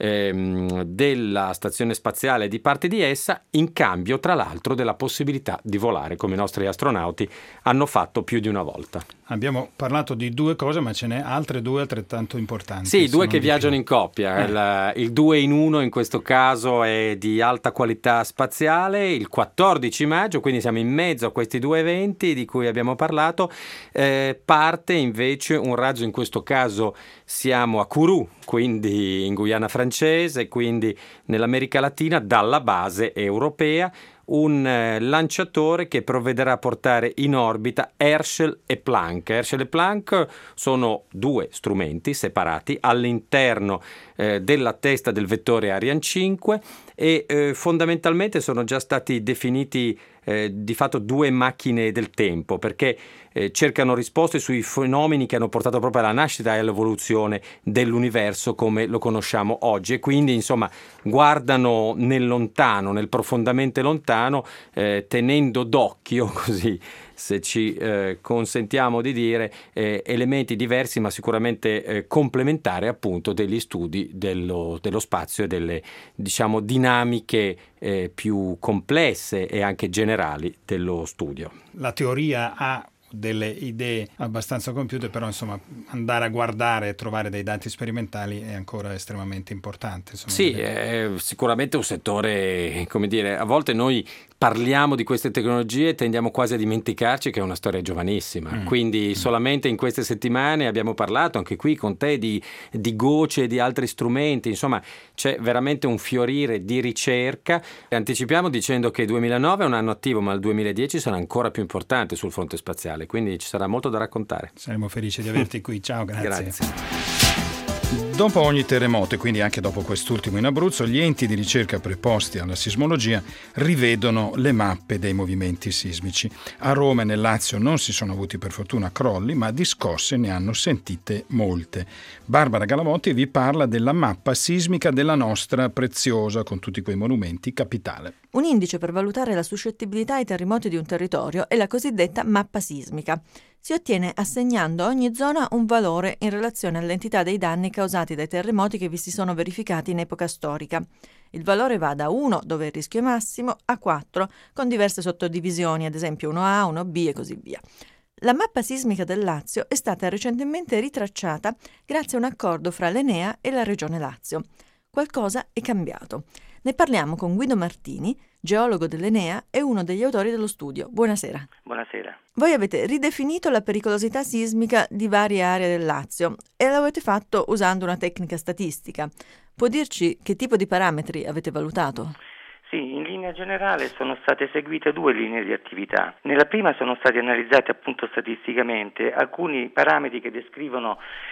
Speaker 13: ehm, della stazione spaziale e di parte di essa, in cambio tra l'altro della possibilità di volare, come i nostri astronauti hanno fatto più di una volta.
Speaker 2: Abbiamo parlato di due cose, ma ce n'è altre due altrettanto importanti.
Speaker 13: Sì, due che viaggiano in coppia. Eh. Il, il due in uno in questo caso è di alta qualità spaziale. Il quattordici maggio, quindi siamo in mezzo a questi due eventi di cui abbiamo parlato, eh, parte invece un razzo, in questo caso siamo a Kourou, quindi in Guyana francese, quindi nell'America Latina, dalla base europea, un eh, lanciatore che provvederà a portare in orbita Herschel e Planck. Herschel e Planck sono due strumenti separati all'interno eh, della testa del vettore Ariane cinque, e eh, fondamentalmente sono già stati definiti eh, di fatto due macchine del tempo, perché eh, cercano risposte sui fenomeni che hanno portato proprio alla nascita e all'evoluzione dell'universo come lo conosciamo oggi, e quindi insomma guardano nel lontano, nel profondamente lontano, eh, tenendo d'occhio, così se ci eh, consentiamo di dire, eh, elementi diversi ma sicuramente eh, complementari appunto degli studi dello, dello spazio e delle, diciamo, dinamiche eh, più complesse e anche generali dello studio.
Speaker 2: La teoria ha delle idee abbastanza compiute, però insomma andare a guardare e trovare dei dati sperimentali è ancora estremamente importante. Insomma,
Speaker 13: sì, è sicuramente un settore, come dire, a volte noi parliamo di queste tecnologie e tendiamo quasi a dimenticarci che è una storia giovanissima, mm. quindi mm. solamente in queste settimane abbiamo parlato anche qui con te di, di gocce e di altri strumenti, insomma c'è veramente un fiorire di ricerca. Anticipiamo dicendo che il duemilanove è un anno attivo, ma il duemiladieci sarà ancora più importante sul fronte spaziale, quindi ci sarà molto da raccontare.
Speaker 2: Saremo felici di averti qui, ciao, grazie.
Speaker 13: Grazie.
Speaker 2: Dopo ogni terremoto, e quindi anche dopo quest'ultimo in Abruzzo, gli enti di ricerca preposti alla sismologia rivedono le mappe dei movimenti sismici. A Roma e nel Lazio non si sono avuti per fortuna crolli, ma di scosse ne hanno sentite molte. Barbara Galamotti vi parla della mappa sismica della nostra preziosa, con tutti quei monumenti, capitale.
Speaker 10: Un indice per valutare la suscettibilità ai terremoti di un territorio è la cosiddetta mappa sismica. Si ottiene assegnando a ogni zona un valore in relazione all'entità dei danni causati dai terremoti che vi si sono verificati in epoca storica. Il valore va da uno, dove il rischio è massimo, a quattro, con diverse sottodivisioni, ad esempio uno A, uno B e così via. La mappa sismica del Lazio è stata recentemente ritracciata grazie a un accordo fra l'Enea e la Regione Lazio. Qualcosa è cambiato. Ne parliamo con Guido Martini, geologo dell'Enea e uno degli autori dello studio. Buonasera.
Speaker 14: Buonasera.
Speaker 10: Voi avete ridefinito la pericolosità sismica di varie aree del Lazio e l'avete fatto usando una tecnica statistica. Può dirci che tipo di parametri avete valutato?
Speaker 14: Sì, in linea generale sono state eseguite due linee di attività. Nella prima sono stati analizzati appunto statisticamente alcuni parametri che descrivono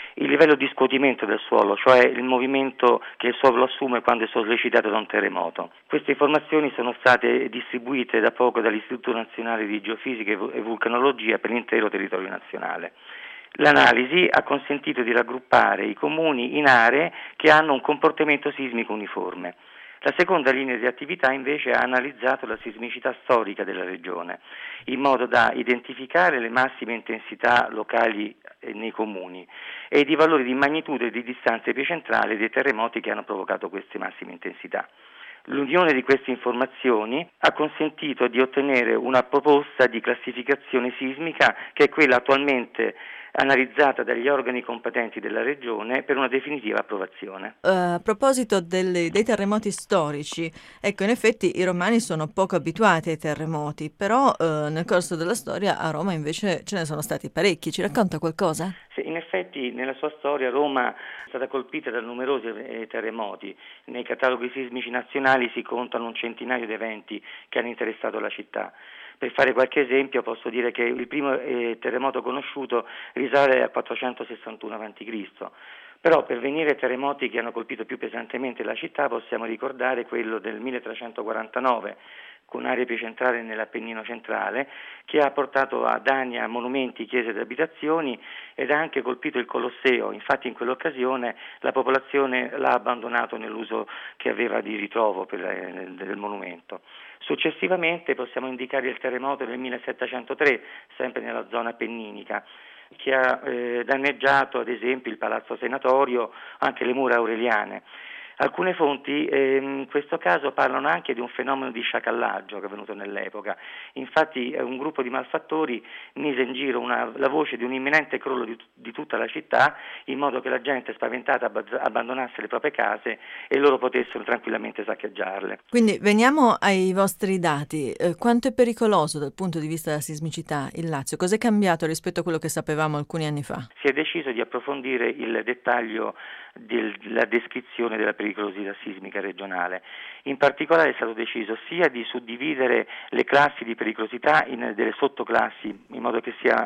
Speaker 14: il livello di scuotimento del suolo, cioè il movimento che il suolo assume quando è sollecitato da un terremoto. Queste informazioni sono state distribuite da poco dall'Istituto Nazionale di Geofisica e Vulcanologia per l'intero territorio nazionale. L'analisi ha consentito di raggruppare i comuni in aree che hanno un comportamento sismico uniforme. La seconda linea di attività invece ha analizzato la sismicità storica della regione, in modo da identificare le massime intensità locali nei comuni ed i valori di magnitudo e di distanza epicentrale dei terremoti che hanno provocato queste massime intensità. L'unione di queste informazioni ha consentito di ottenere una proposta di classificazione sismica che è quella attualmente analizzata dagli organi competenti della regione per una definitiva approvazione.
Speaker 10: Uh, a proposito delle, dei terremoti storici, ecco, in effetti i romani sono poco abituati ai terremoti, però uh, nel corso della storia a Roma invece ce ne sono stati parecchi. Ci racconta qualcosa?
Speaker 14: Sì, in effetti nella sua storia Roma è stata colpita da numerosi eh, terremoti. Nei cataloghi sismici nazionali si contano un centinaio di eventi che hanno interessato la città. Per fare qualche esempio posso dire che il primo eh, terremoto conosciuto risale al quattrocentosessantuno avanti Cristo, però per venire ai terremoti che hanno colpito più pesantemente la città possiamo ricordare quello del milletrecentoquarantanove, con area epicentrale nell'Appennino centrale, che ha portato a danni a monumenti, chiese ed abitazioni ed ha anche colpito il Colosseo. Infatti in quell'occasione la popolazione l'ha abbandonato nell'uso che aveva di ritrovo per, eh, del monumento. Successivamente possiamo indicare il terremoto del millesettecentotre, sempre nella zona appenninica, che ha eh, danneggiato ad esempio il Palazzo Senatorio, anche le mura aureliane. Alcune fonti eh, in questo caso parlano anche di un fenomeno di sciacallaggio che è avvenuto nell'epoca. Infatti eh, un gruppo di malfattori mise in giro una, la voce di un imminente crollo di, di tutta la città, in modo che la gente spaventata ab- abbandonasse le proprie case e loro potessero tranquillamente saccheggiarle.
Speaker 10: Quindi veniamo ai vostri dati. Eh, quanto è pericoloso dal punto di vista della sismicità il Lazio? Cos'è cambiato rispetto a quello che sapevamo alcuni anni fa?
Speaker 14: Si è deciso di approfondire il dettaglio della descrizione della pericolosità sismica regionale. In particolare è stato deciso sia di suddividere le classi di pericolosità in delle sottoclassi, in modo che sia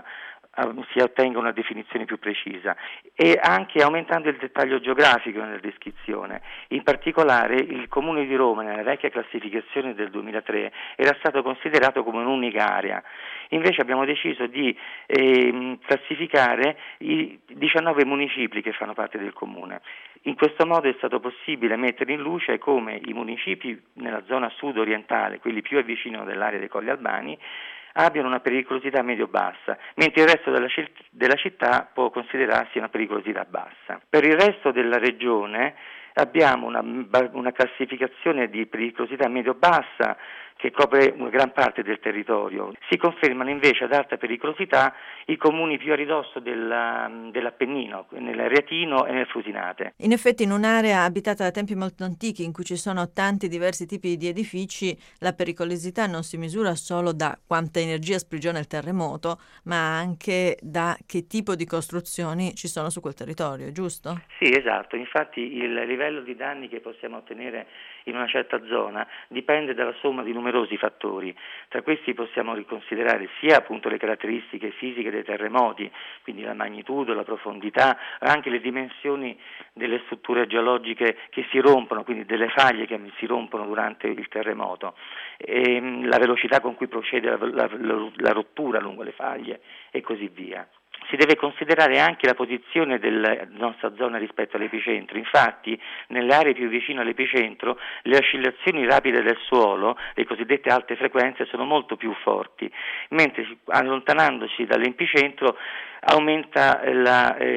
Speaker 14: si ottenga una definizione più precisa, e anche aumentando il dettaglio geografico nella descrizione. In particolare il Comune di Roma nella vecchia classificazione del duemilatré era stato considerato come un'unica area. Invece abbiamo deciso di eh, classificare i diciannove municipi che fanno parte del comune. In questo modo è stato possibile mettere in luce come i municipi nella zona sud-orientale, quelli più vicino dell'area dei Colli Albani, abbiano una pericolosità medio-bassa, mentre il resto della, c- della città può considerarsi una pericolosità bassa. Per il resto della regione abbiamo una, una classificazione di pericolosità medio-bassa che copre una gran parte del territorio. Si confermano invece ad alta pericolosità i comuni più a ridosso della, dell'Appennino, nell'Ariatino e nel Frusinate.
Speaker 10: In effetti in un'area abitata da tempi molto antichi, in cui ci sono tanti diversi tipi di edifici, la pericolosità non si misura solo da quanta energia sprigiona il terremoto, ma anche da che tipo di costruzioni ci sono su quel territorio, giusto?
Speaker 14: Sì, esatto. Infatti il livello di danni che possiamo ottenere in una certa zona dipende dalla somma di numerosi fattori. Tra questi possiamo riconsiderare sia appunto le caratteristiche fisiche dei terremoti, quindi la magnitudo, la profondità, anche le dimensioni delle strutture geologiche che si rompono, quindi delle faglie che si rompono durante il terremoto, e la velocità con cui procede la, la, la, la rottura lungo le faglie e così via. Si deve considerare anche la posizione della nostra zona rispetto all'epicentro. Infatti, nelle aree più vicine all'epicentro, le oscillazioni rapide del suolo, le cosiddette alte frequenze, sono molto più forti, mentre allontanandosi dall'epicentro aumenta la, eh,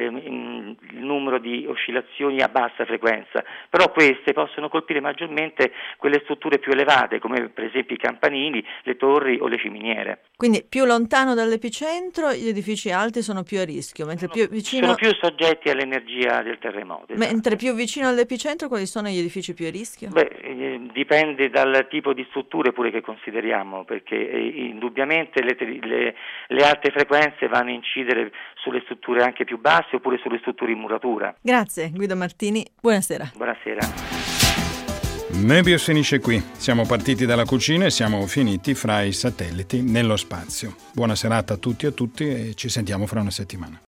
Speaker 14: il numero di oscillazioni a bassa frequenza, però queste possono colpire maggiormente quelle strutture più elevate, come per esempio i campanili, le torri o le ciminiere.
Speaker 10: Quindi più lontano dall'epicentro gli edifici alti sono più a rischio, mentre
Speaker 14: sono,
Speaker 10: più vicino...
Speaker 14: sono più soggetti all'energia del terremoto. Esatto.
Speaker 10: Mentre più vicino all'epicentro quali sono gli edifici più a rischio?
Speaker 14: Beh, eh, dipende dal tipo di strutture pure che consideriamo, perché eh, indubbiamente le, le, le alte frequenze vanno a incidere sulle strutture anche più basse oppure sulle strutture in muratura.
Speaker 10: Grazie Guido Martini, buonasera.
Speaker 14: Buonasera.
Speaker 2: Mebius finisce qui. Siamo partiti dalla cucina e siamo finiti fra i satelliti nello spazio. Buona serata a tutti e a tutti e ci sentiamo fra una settimana.